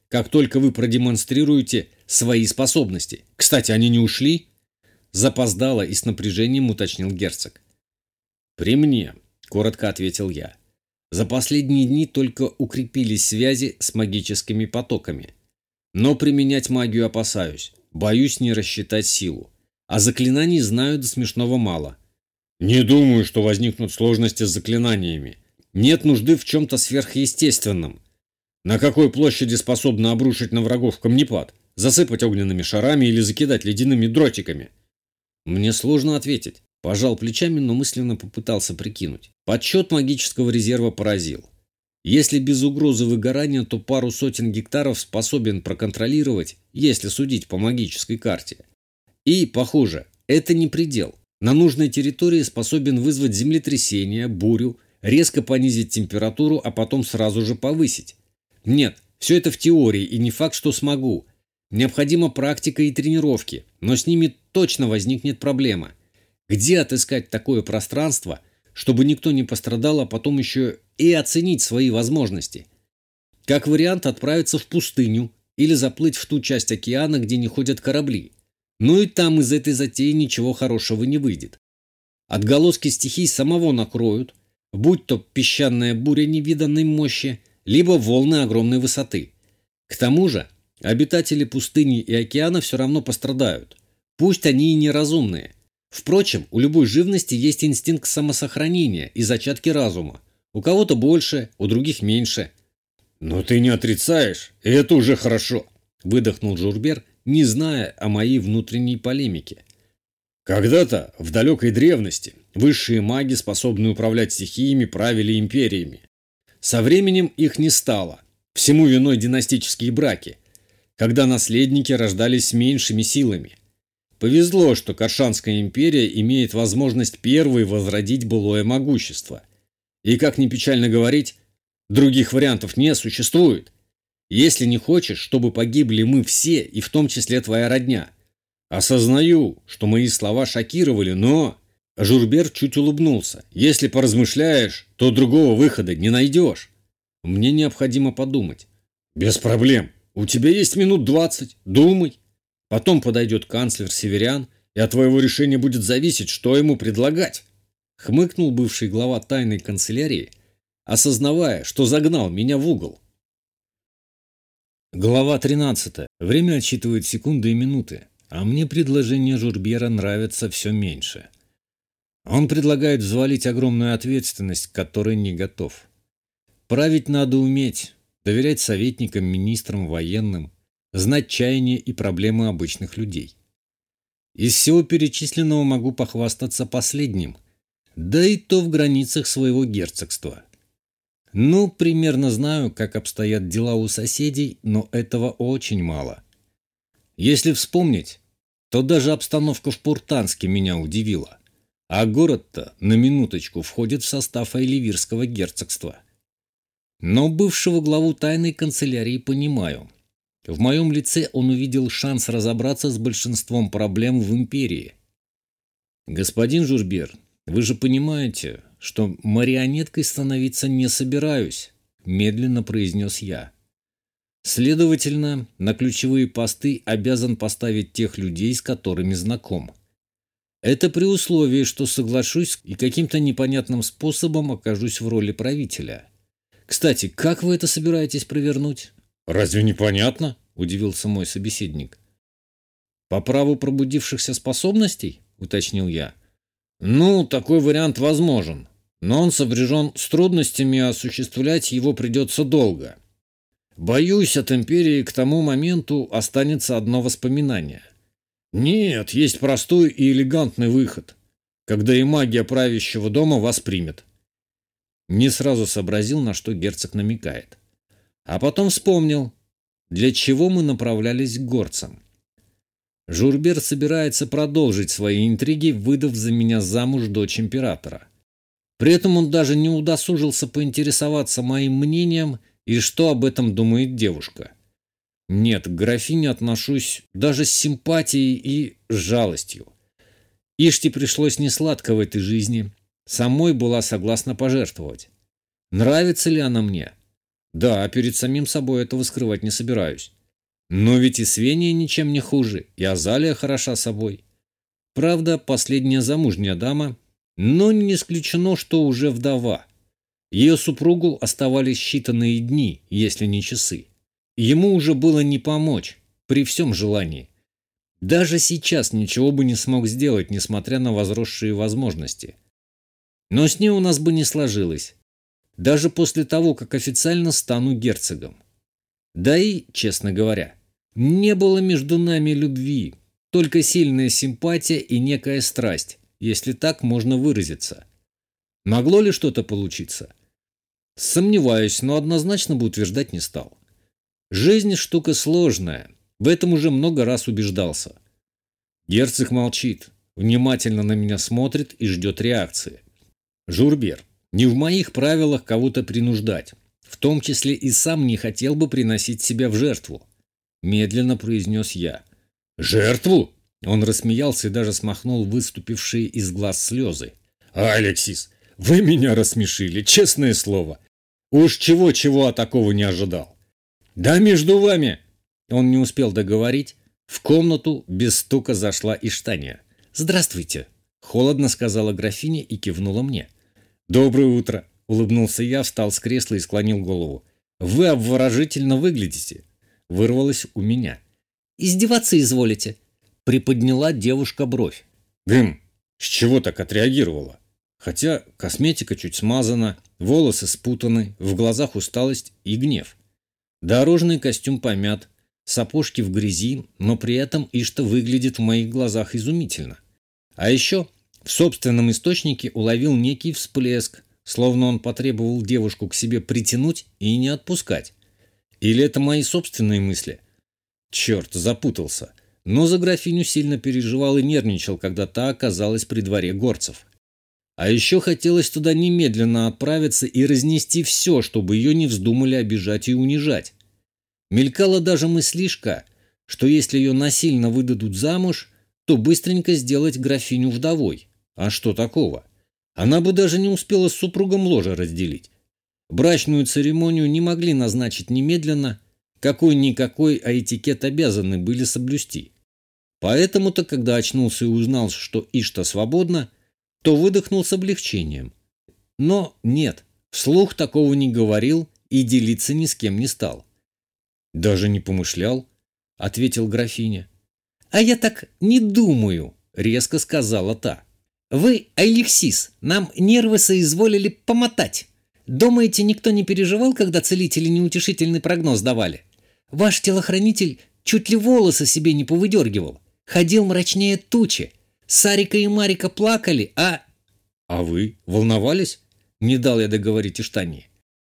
как только вы продемонстрируете свои способности. Кстати, они не ушли?» Запоздало и с напряжением уточнил герцог. «При мне», — коротко ответил я. «За последние дни только укрепились связи с магическими потоками. Но применять магию опасаюсь, боюсь не рассчитать силу. А заклинаний знаю до смешного мало». «Не думаю, что возникнут сложности с заклинаниями. Нет нужды в чем-то сверхъестественном. На какой площади способны обрушить на врагов камнепад? Засыпать огненными шарами или закидать ледяными дротиками?» Мне сложно ответить. Пожал плечами, но мысленно попытался прикинуть. Подсчет магического резерва поразил. Если без угрозы выгорания, то пару сотен гектаров способен проконтролировать, если судить по магической карте. И, похоже, это не предел. На нужной территории способен вызвать землетрясение, бурю, резко понизить температуру, а потом сразу же повысить. Нет, все это в теории, и не факт, что смогу. Необходима практика и тренировки, но с ними точно возникнет проблема. Где отыскать такое пространство, чтобы никто не пострадал, а потом еще и оценить свои возможности? Как вариант, отправиться в пустыню или заплыть в ту часть океана, где не ходят корабли. Но и там из этой затеи ничего хорошего не выйдет. Отголоски стихий самого накроют, будь то песчаная буря невиданной мощи, либо волны огромной высоты. К тому же обитатели пустыни и океана все равно пострадают, пусть они и неразумные. Впрочем, у любой живности есть инстинкт самосохранения и зачатки разума. У кого-то больше, у других меньше. «Но ты не отрицаешь, и это уже хорошо», – выдохнул Журбер, не зная о моей внутренней полемике. «Когда-то, в далекой древности, высшие маги, способные управлять стихиями, правили империями. Со временем их не стало. Всему виной династические браки, когда наследники рождались с меньшими силами. Повезло, что Каршанская империя имеет возможность первой возродить былое могущество. И, как ни печально говорить, других вариантов не существует. Если не хочешь, чтобы погибли мы все, и в том числе твоя родня. Осознаю, что мои слова шокировали, но...» Журбер чуть улыбнулся. «Если поразмышляешь, то другого выхода не найдешь. Мне необходимо подумать». «Без проблем. У тебя есть минут 20. Думай. Потом подойдет канцлер Северян, и от твоего решения будет зависеть, что ему предлагать», — хмыкнул бывший глава тайной канцелярии, осознавая, что загнал меня в угол. Глава 13. Время отсчитывает секунды и минуты, а мне предложение Журбера нравится все меньше. Он предлагает взвалить огромную ответственность, к которой не готов. Править надо уметь, доверять советникам, министрам, военным, знать чаяния и проблемы обычных людей. Из всего перечисленного могу похвастаться последним, да и то в границах своего герцогства. Ну, примерно знаю, как обстоят дела у соседей, но этого очень мало. Если вспомнить, то даже обстановка в Пуртанске меня удивила. А город-то, на минуточку, входит в состав Айливирского герцогства. Но бывшего главу тайной канцелярии понимаю. В моем лице он увидел шанс разобраться с большинством проблем в империи. «Господин Журбер, вы же понимаете, что марионеткой становиться не собираюсь», – медленно произнес я. «Следовательно, на ключевые посты обязан поставить тех людей, с которыми знаком. Это при условии, что соглашусь и каким-то непонятным способом окажусь в роли правителя. Кстати, как вы это собираетесь провернуть?» «Разве не понятно?» – удивился мой собеседник. «По праву пробудившихся способностей?» – уточнил я. «Ну, такой вариант возможен, но он сопряжен с трудностями, осуществлять его придется долго. Боюсь, от империи к тому моменту останется одно воспоминание. Нет, есть простой и элегантный выход, когда и магия правящего дома вас примет». Не сразу сообразил, на что герцог намекает. А потом вспомнил, для чего мы направлялись к горцам. Журбер собирается продолжить свои интриги, выдав за меня замуж дочь императора. При этом он даже не удосужился поинтересоваться моим мнением и что об этом думает девушка. Нет, к графине отношусь даже с симпатией и жалостью. Иште пришлось несладко в этой жизни, самой была согласна пожертвовать. Нравится ли она мне? Да, перед самим собой этого скрывать не собираюсь. Но ведь и Свения ничем не хуже, и Азалия хороша собой. Правда, последняя замужняя дама, но не исключено, что уже вдова. Ее супругу оставались считанные дни, если не часы. Ему уже было не помочь, при всем желании. Даже сейчас ничего бы не смог сделать, несмотря на возросшие возможности. Но с ней у нас бы не сложилось, даже после того, как официально стану герцогом. Да и, честно говоря, не было между нами любви, только сильная симпатия и некая страсть, если так можно выразиться. Могло ли что-то получиться? Сомневаюсь, но однозначно бы утверждать не стал. Жизнь штука сложная, в этом уже много раз убеждался. Герцог молчит, внимательно на меня смотрит и ждет реакции. Журбер, не в моих правилах кого-то принуждать, в том числе и сам не хотел бы приносить себя в жертву, медленно произнес я. Жертву? Он рассмеялся и даже смахнул выступившие из глаз слезы. Алексис, вы меня рассмешили, честное слово. Уж чего-чего, а такого не ожидал. Да между вами... Он не успел договорить. В комнату без стука зашла Иштания. «Здравствуйте», — холодно сказала графиня и кивнула мне. «Доброе утро», — улыбнулся я, встал с кресла и склонил голову. «Вы обворожительно выглядите», — вырвалось у меня. «Издеваться изволите», — приподняла девушка бровь. С чего так отреагировала? Хотя косметика чуть смазана, волосы спутаны, в глазах усталость и гнев. Дорожный костюм помят, сапожки в грязи, но при этом Ишта выглядит в моих глазах изумительно. А еще в собственном источнике уловил некий всплеск, словно он потребовал девушку к себе притянуть и не отпускать. Или это мои собственные мысли? Черт, запутался. Но за графиню сильно переживал и нервничал, когда та оказалась при дворе горцев. А еще хотелось туда немедленно отправиться и разнести все, чтобы ее не вздумали обижать и унижать. Мелькала даже мыслишка, что если ее насильно выдадут замуж, то быстренько сделать графиню вдовой. А что такого? Она бы даже не успела с супругом ложа разделить. Брачную церемонию не могли назначить немедленно, какой-никакой, а этикет обязаны были соблюсти. Поэтому-то, когда очнулся и узнал, что Ишта свободна, то выдохнул с облегчением. Но нет, вслух такого не говорил и делиться ни с кем не стал. «Даже не помышлял», — ответил графиня. «А я так не думаю», — резко сказала та. «Вы, Алексис, нам нервы соизволили помотать. Думаете, никто не переживал, когда целители неутешительный прогноз давали? Ваш телохранитель чуть ли волосы себе не повыдергивал. Ходил мрачнее тучи. Сарика и Марика плакали, а...» «А вы волновались?» — не дал я договорить Иштании.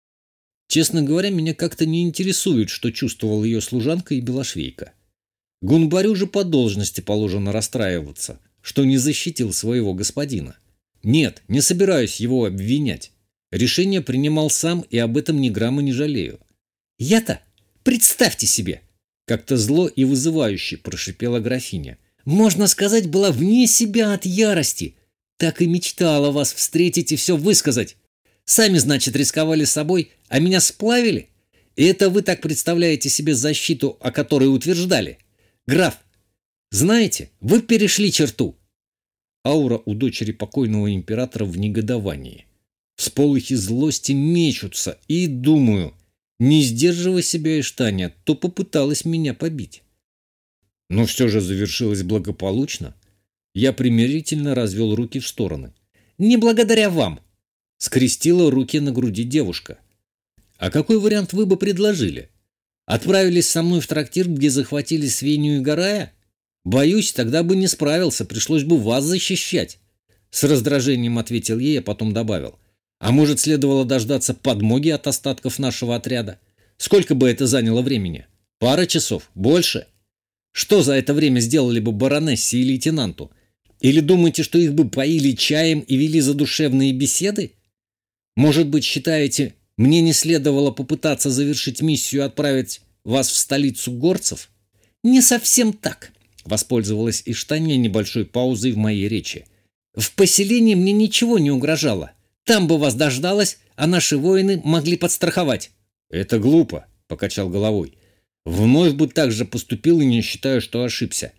Честно говоря, меня как-то не интересует, что чувствовал ее служанка и белошвейка. Гунбарю же по должности положено расстраиваться, что не защитил своего господина. Нет, не собираюсь его обвинять. Решение принимал сам, и об этом ни грамма не жалею. «Я-то, представьте себе!» — как-то зло и вызывающе прошипела графиня. «Можно сказать, была вне себя от ярости. Так и мечтала вас встретить и все высказать. Сами, значит, рисковали собой, а меня сплавили? И это вы так представляете себе защиту, о которой утверждали? Граф, знаете, вы перешли черту». Аура у дочери покойного императора в негодовании. Всполохи злости мечутся, и думаю, не сдерживая себя Иштания, то попыталась меня побить. Но все же завершилось благополучно. Я примирительно развел руки в стороны. «Не благодаря вам!» — скрестила руки на груди девушка. «А какой вариант вы бы предложили? Отправились со мной в трактир, где захватили Свению и Гарая? Боюсь, тогда бы не справился, пришлось бы вас защищать!» С раздражением ответил ей, а потом добавил. «А может, следовало дождаться подмоги от остатков нашего отряда? Сколько бы это заняло времени? Пара часов? Больше? Что за это время сделали бы баронессе и лейтенанту? Или думаете, что их бы поили чаем и вели задушевные беседы? Может быть, считаете, мне не следовало попытаться завершить миссию и отправить вас в столицу горцев?» «Не совсем так», — воспользовалась Иштания небольшой паузой в моей речи. «В поселении мне ничего не угрожало. Там бы вас дождалось, а наши воины могли подстраховать». «Это глупо», — покачал головой. «Вновь бы так же поступил и не считаю, что ошибся».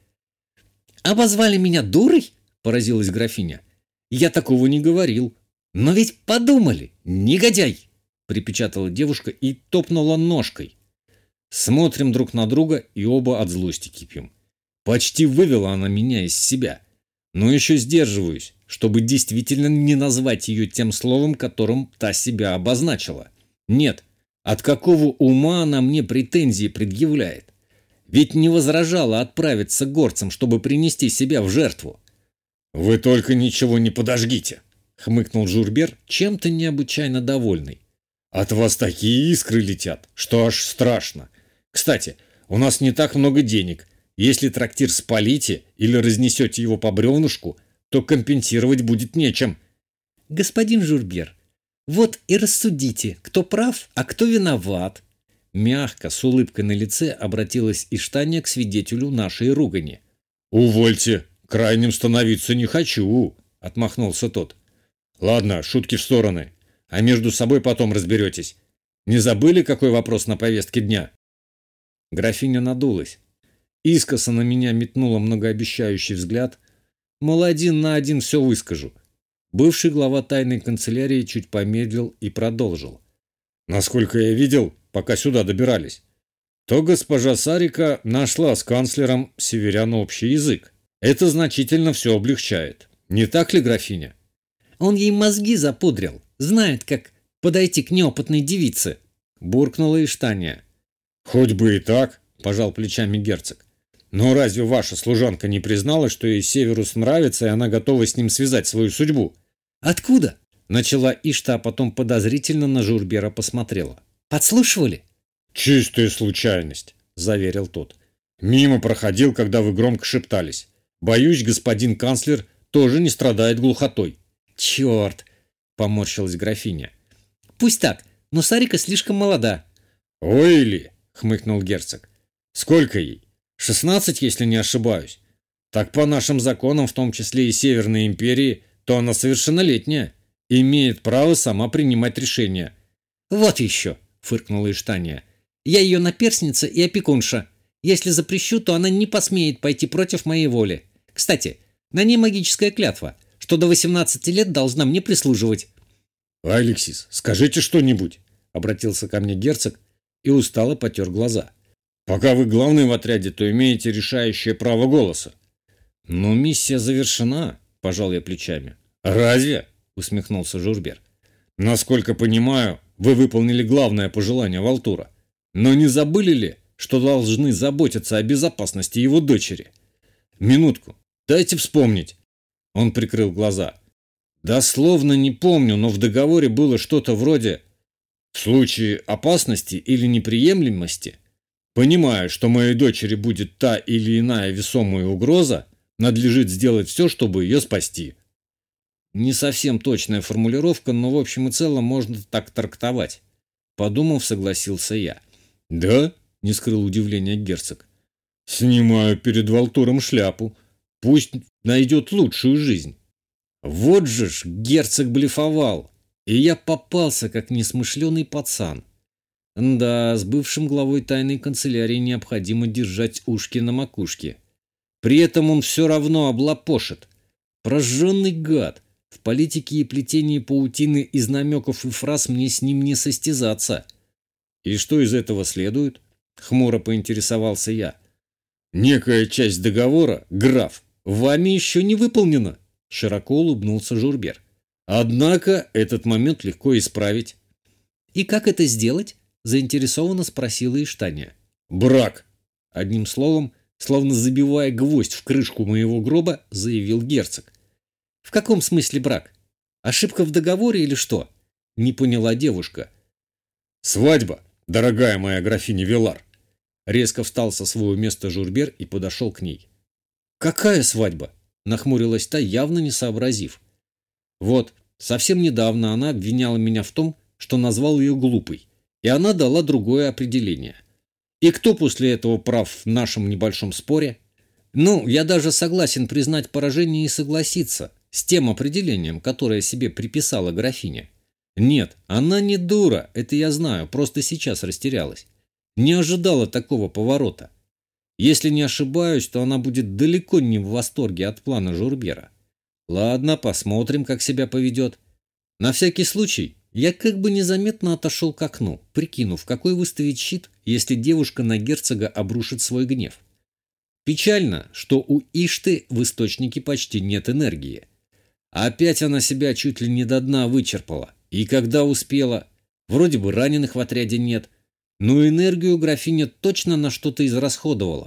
«Обозвали меня дурой?» – поразилась графиня. «Я такого не говорил. Но ведь подумали, негодяй!» – припечатала девушка и топнула ножкой. Смотрим друг на друга и оба от злости кипим. Почти вывела она меня из себя. Но еще сдерживаюсь, чтобы действительно не назвать ее тем словом, которым та себя обозначила. Нет, от какого ума она мне претензии предъявляет? Ведь не возражала отправиться к горцам, чтобы принести себя в жертву. «Вы только ничего не подожгите», — хмыкнул Журбер, чем-то необычайно довольный. «От вас такие искры летят, что аж страшно. Кстати, у нас не так много денег. Если трактир спалите или разнесете его по бревнышку, то компенсировать будет нечем». «Господин Журбер, вот и рассудите, кто прав, а кто виноват». Мягко, с улыбкой на лице, обратилась Иштания к свидетелю нашей ругани. «Увольте, крайним становиться не хочу», — отмахнулся тот. «Ладно, шутки в стороны, а между собой потом разберетесь. Не забыли, какой вопрос на повестке дня?» Графиня надулась. Искоса на меня метнула многообещающий взгляд. Мол, 1 на 1 все выскажу. Бывший глава тайной канцелярии чуть помедлил и продолжил. «Насколько я видел, пока сюда добирались, то госпожа Сарика нашла с канцлером северян общий язык. Это значительно все облегчает. Не так ли, графиня?» «Он ей мозги запудрил, знает, как подойти к неопытной девице», – буркнула Иштания. «Хоть бы и так», – пожал плечами герцог. «Но разве ваша служанка не признала, что ей Северус нравится, и она готова с ним связать свою судьбу?» «Откуда?» – начала Ишта, а потом подозрительно на Журбера посмотрела. «Подслушивали?» «Чистая случайность», – заверил тот. «Мимо проходил, когда вы громко шептались. Боюсь, господин канцлер тоже не страдает глухотой». «Черт!» – поморщилась графиня. «Пусть так, но Сарика слишком молода». «Ой ли!» – хмыкнул герцог. «Сколько ей? 16, если не ошибаюсь. Так по нашим законам, в том числе и Северной империи, то она совершеннолетняя, имеет право сама принимать решения». «Вот еще!» – фыркнула Иштания. «Я ее наперсница и опекунша. Если запрещу, то она не посмеет пойти против моей воли. Кстати, на ней магическая клятва, что до 18 лет должна мне прислуживать». «Алексис, скажите что-нибудь», — обратился ко мне герцог и устало потер глаза. «Пока вы главный в отряде, то имеете решающее право голоса». «Но миссия завершена», — пожал я плечами. «Разве?» — усмехнулся Журбер. «Насколько понимаю, вы выполнили главное пожелание Валтура. Но не забыли ли, что должны заботиться о безопасности его дочери? Минутку, дайте вспомнить». Он прикрыл глаза. «Дословно не помню, но в договоре было что-то вроде «в случае опасности или неприемлемости, понимая, что моей дочери будет та или иная весомая угроза, надлежит сделать все, чтобы ее спасти». Не совсем точная формулировка, но в общем и целом можно так трактовать. Подумав, согласился я. «Да?» – не скрыл удивления герцог. «Снимаю перед Валтуром шляпу. Пусть найдет лучшую жизнь». Вот же ж герцог блефовал, и я попался, как несмышленый пацан. Да, с бывшим главой тайной канцелярии необходимо держать ушки на макушке. При этом он все равно облапошит. Прожженный гад. В политике и плетении паутины из намеков и фраз мне с ним не состязаться. «И что из этого следует?» — хмуро поинтересовался я. «Некая часть договора, граф, вами еще не выполнена», — широко улыбнулся Журбер. «Однако этот момент легко исправить». «И как это сделать?» — заинтересованно спросила Иштания. «Брак», — одним словом, словно забивая гвоздь в крышку моего гроба, заявил герцог. «В каком смысле брак? Ошибка в договоре или что?» — не поняла девушка. «Свадьба, дорогая моя графиня Вилар». Резко встал со своего места Журбер и подошел к ней. «Какая свадьба?» — нахмурилась та, явно не сообразив. «Вот, совсем недавно она обвиняла меня в том, что назвал ее глупой, и она дала другое определение. И кто после этого прав в нашем небольшом споре? Ну, я даже согласен признать поражение и согласиться с тем определением, которое себе приписала графиня. Нет, она не дура, это я знаю, просто сейчас растерялась. Не ожидала такого поворота. Если не ошибаюсь, то она будет далеко не в восторге от плана Журбера. Ладно, посмотрим, как себя поведет. На всякий случай, я как бы незаметно отошел к окну, прикинув, какой выставить щит, если девушка на герцога обрушит свой гнев. Печально, что у Ишты в источнике почти нет энергии. Опять она себя чуть ли не до дна вычерпала. И когда успела? Вроде бы раненых в отряде нет, но энергию графиня точно на что-то израсходовала.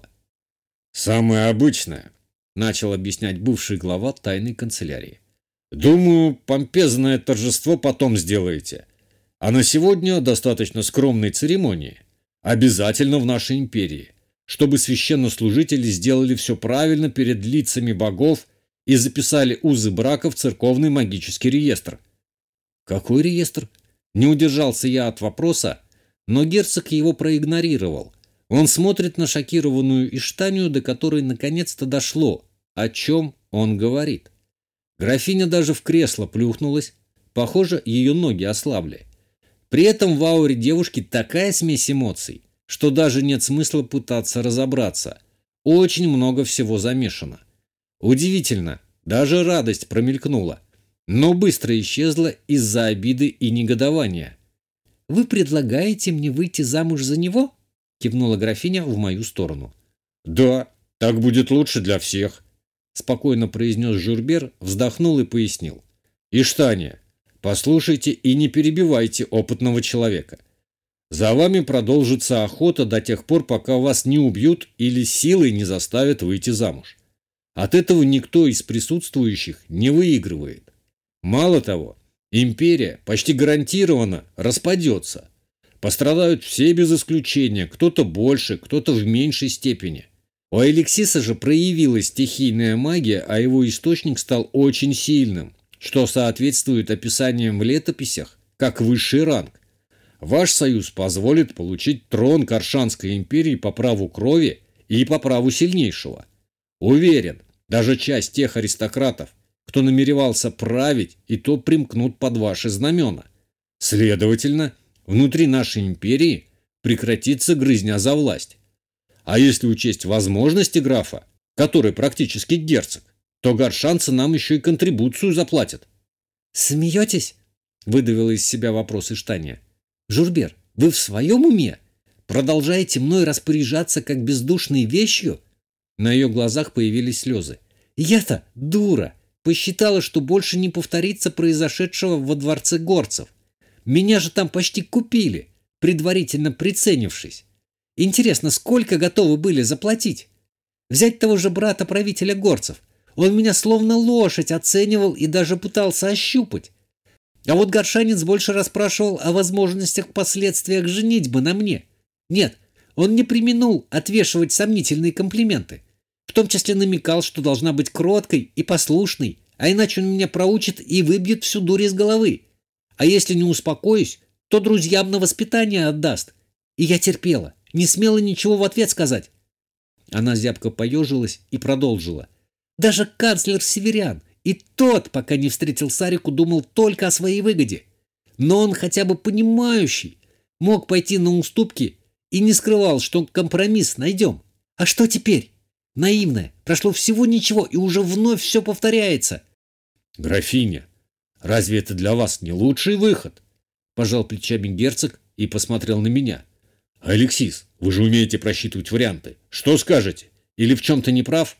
«Самое обычное», — начал объяснять бывший глава тайной канцелярии. «Думаю, помпезное торжество потом сделаете. А на сегодня достаточно скромной церемонии. Обязательно в нашей империи, чтобы священнослужители сделали все правильно перед лицами богов и записали узы брака в церковный магический реестр». «Какой реестр?» Не удержался я от вопроса, но герцог его проигнорировал. Он смотрит на шокированную Иштанию, до которой наконец-то дошло, о чем он говорит. Графиня даже в кресло плюхнулась. Похоже, ее ноги ослабли. При этом в ауре девушки такая смесь эмоций, что даже нет смысла пытаться разобраться. Очень много всего замешано. Удивительно, даже радость промелькнула, но быстро исчезла из-за обиды и негодования. «Вы предлагаете мне выйти замуж за него?» — кивнула графиня в мою сторону. «Да, так будет лучше для всех», — спокойно произнес Журбер, вздохнул и пояснил. «Иштания, послушайте и не перебивайте опытного человека. За вами продолжится охота до тех пор, пока вас не убьют или силой не заставят выйти замуж. От этого никто из присутствующих не выигрывает. Мало того, империя почти гарантированно распадется. Пострадают все без исключения, кто-то больше, кто-то в меньшей степени. У Алексиса же проявилась стихийная магия, а его источник стал очень сильным, что соответствует описаниям в летописях как высший ранг. Ваш союз позволит получить трон Каршанской империи по праву крови и по праву сильнейшего. Уверен, даже часть тех аристократов, кто намеревался править, и то примкнут под ваши знамена. Следовательно, внутри нашей империи прекратится грызня за власть. А если учесть возможности графа, который практически герцог, то гаршанцы нам еще и контрибуцию заплатят». «Смеетесь?» — выдавила из себя вопрос Иштания. «Журбер, вы в своем уме? Продолжаете мной распоряжаться как бездушной вещью?» На ее глазах появились слезы. «Я-то, дура, посчитала, что больше не повторится произошедшего во дворце горцев. Меня же там почти купили, предварительно приценившись. Интересно, сколько готовы были заплатить? Взять того же брата правителя горцев. Он меня словно лошадь оценивал и даже пытался ощупать. А вот горшанец больше расспрашивал о возможностях последствиях женитьбы на мне. Нет, он не преминул отвешивать сомнительные комплименты. В том числе намекал, что должна быть кроткой и послушной, а иначе он меня проучит и выбьет всю дурь из головы. А если не успокоюсь, то друзьям на воспитание отдаст. И я терпела, не смела ничего в ответ сказать». Она зябко поежилась и продолжила. «Даже канцлер Северян, и тот, пока не встретил Сарику, думал только о своей выгоде. Но он хотя бы понимающий, мог пойти на уступки и не скрывал, что компромисс найдем. А что теперь? Наивная, прошло всего ничего, и уже вновь все повторяется». «Графиня, разве это для вас не лучший выход?» Пожал плечами герцог и посмотрел на меня. «Алексис, вы же умеете просчитывать варианты. Что скажете? Или в чем-то не прав?»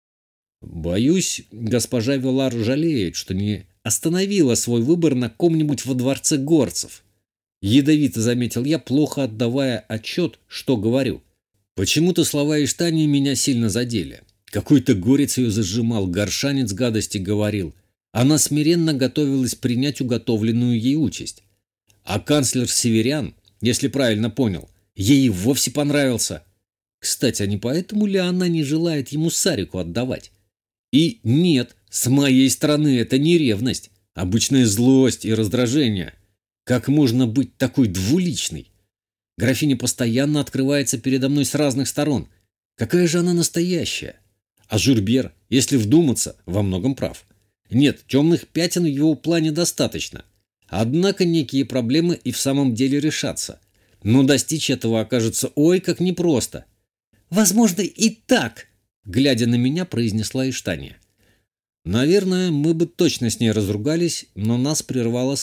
«Боюсь, госпожа Вилар жалеет, что не остановила свой выбор на ком-нибудь во дворце горцев». Ядовито заметил я, плохо отдавая отчет, что говорю. Почему-то слова Иштании меня сильно задели. Какой-то горец ее зажимал, горшанец гадости говорил. Она смиренно готовилась принять уготовленную ей участь. А канцлер Северян, если правильно понял, ей и вовсе понравился. Кстати, а не поэтому ли она не желает ему Сарику отдавать? И нет, с моей стороны это не ревность, обычная злость и раздражение. Как можно быть такой двуличной? Графиня постоянно открывается передо мной с разных сторон. Какая же она настоящая? А Журбер, если вдуматься, во многом прав. Нет, темных пятен в его плане достаточно. Однако некие проблемы и в самом деле решатся. Но достичь этого окажется ой как непросто. «Возможно, и так», — глядя на меня, произнесла Иштания. Наверное, мы бы точно с ней разругались, но нас прервала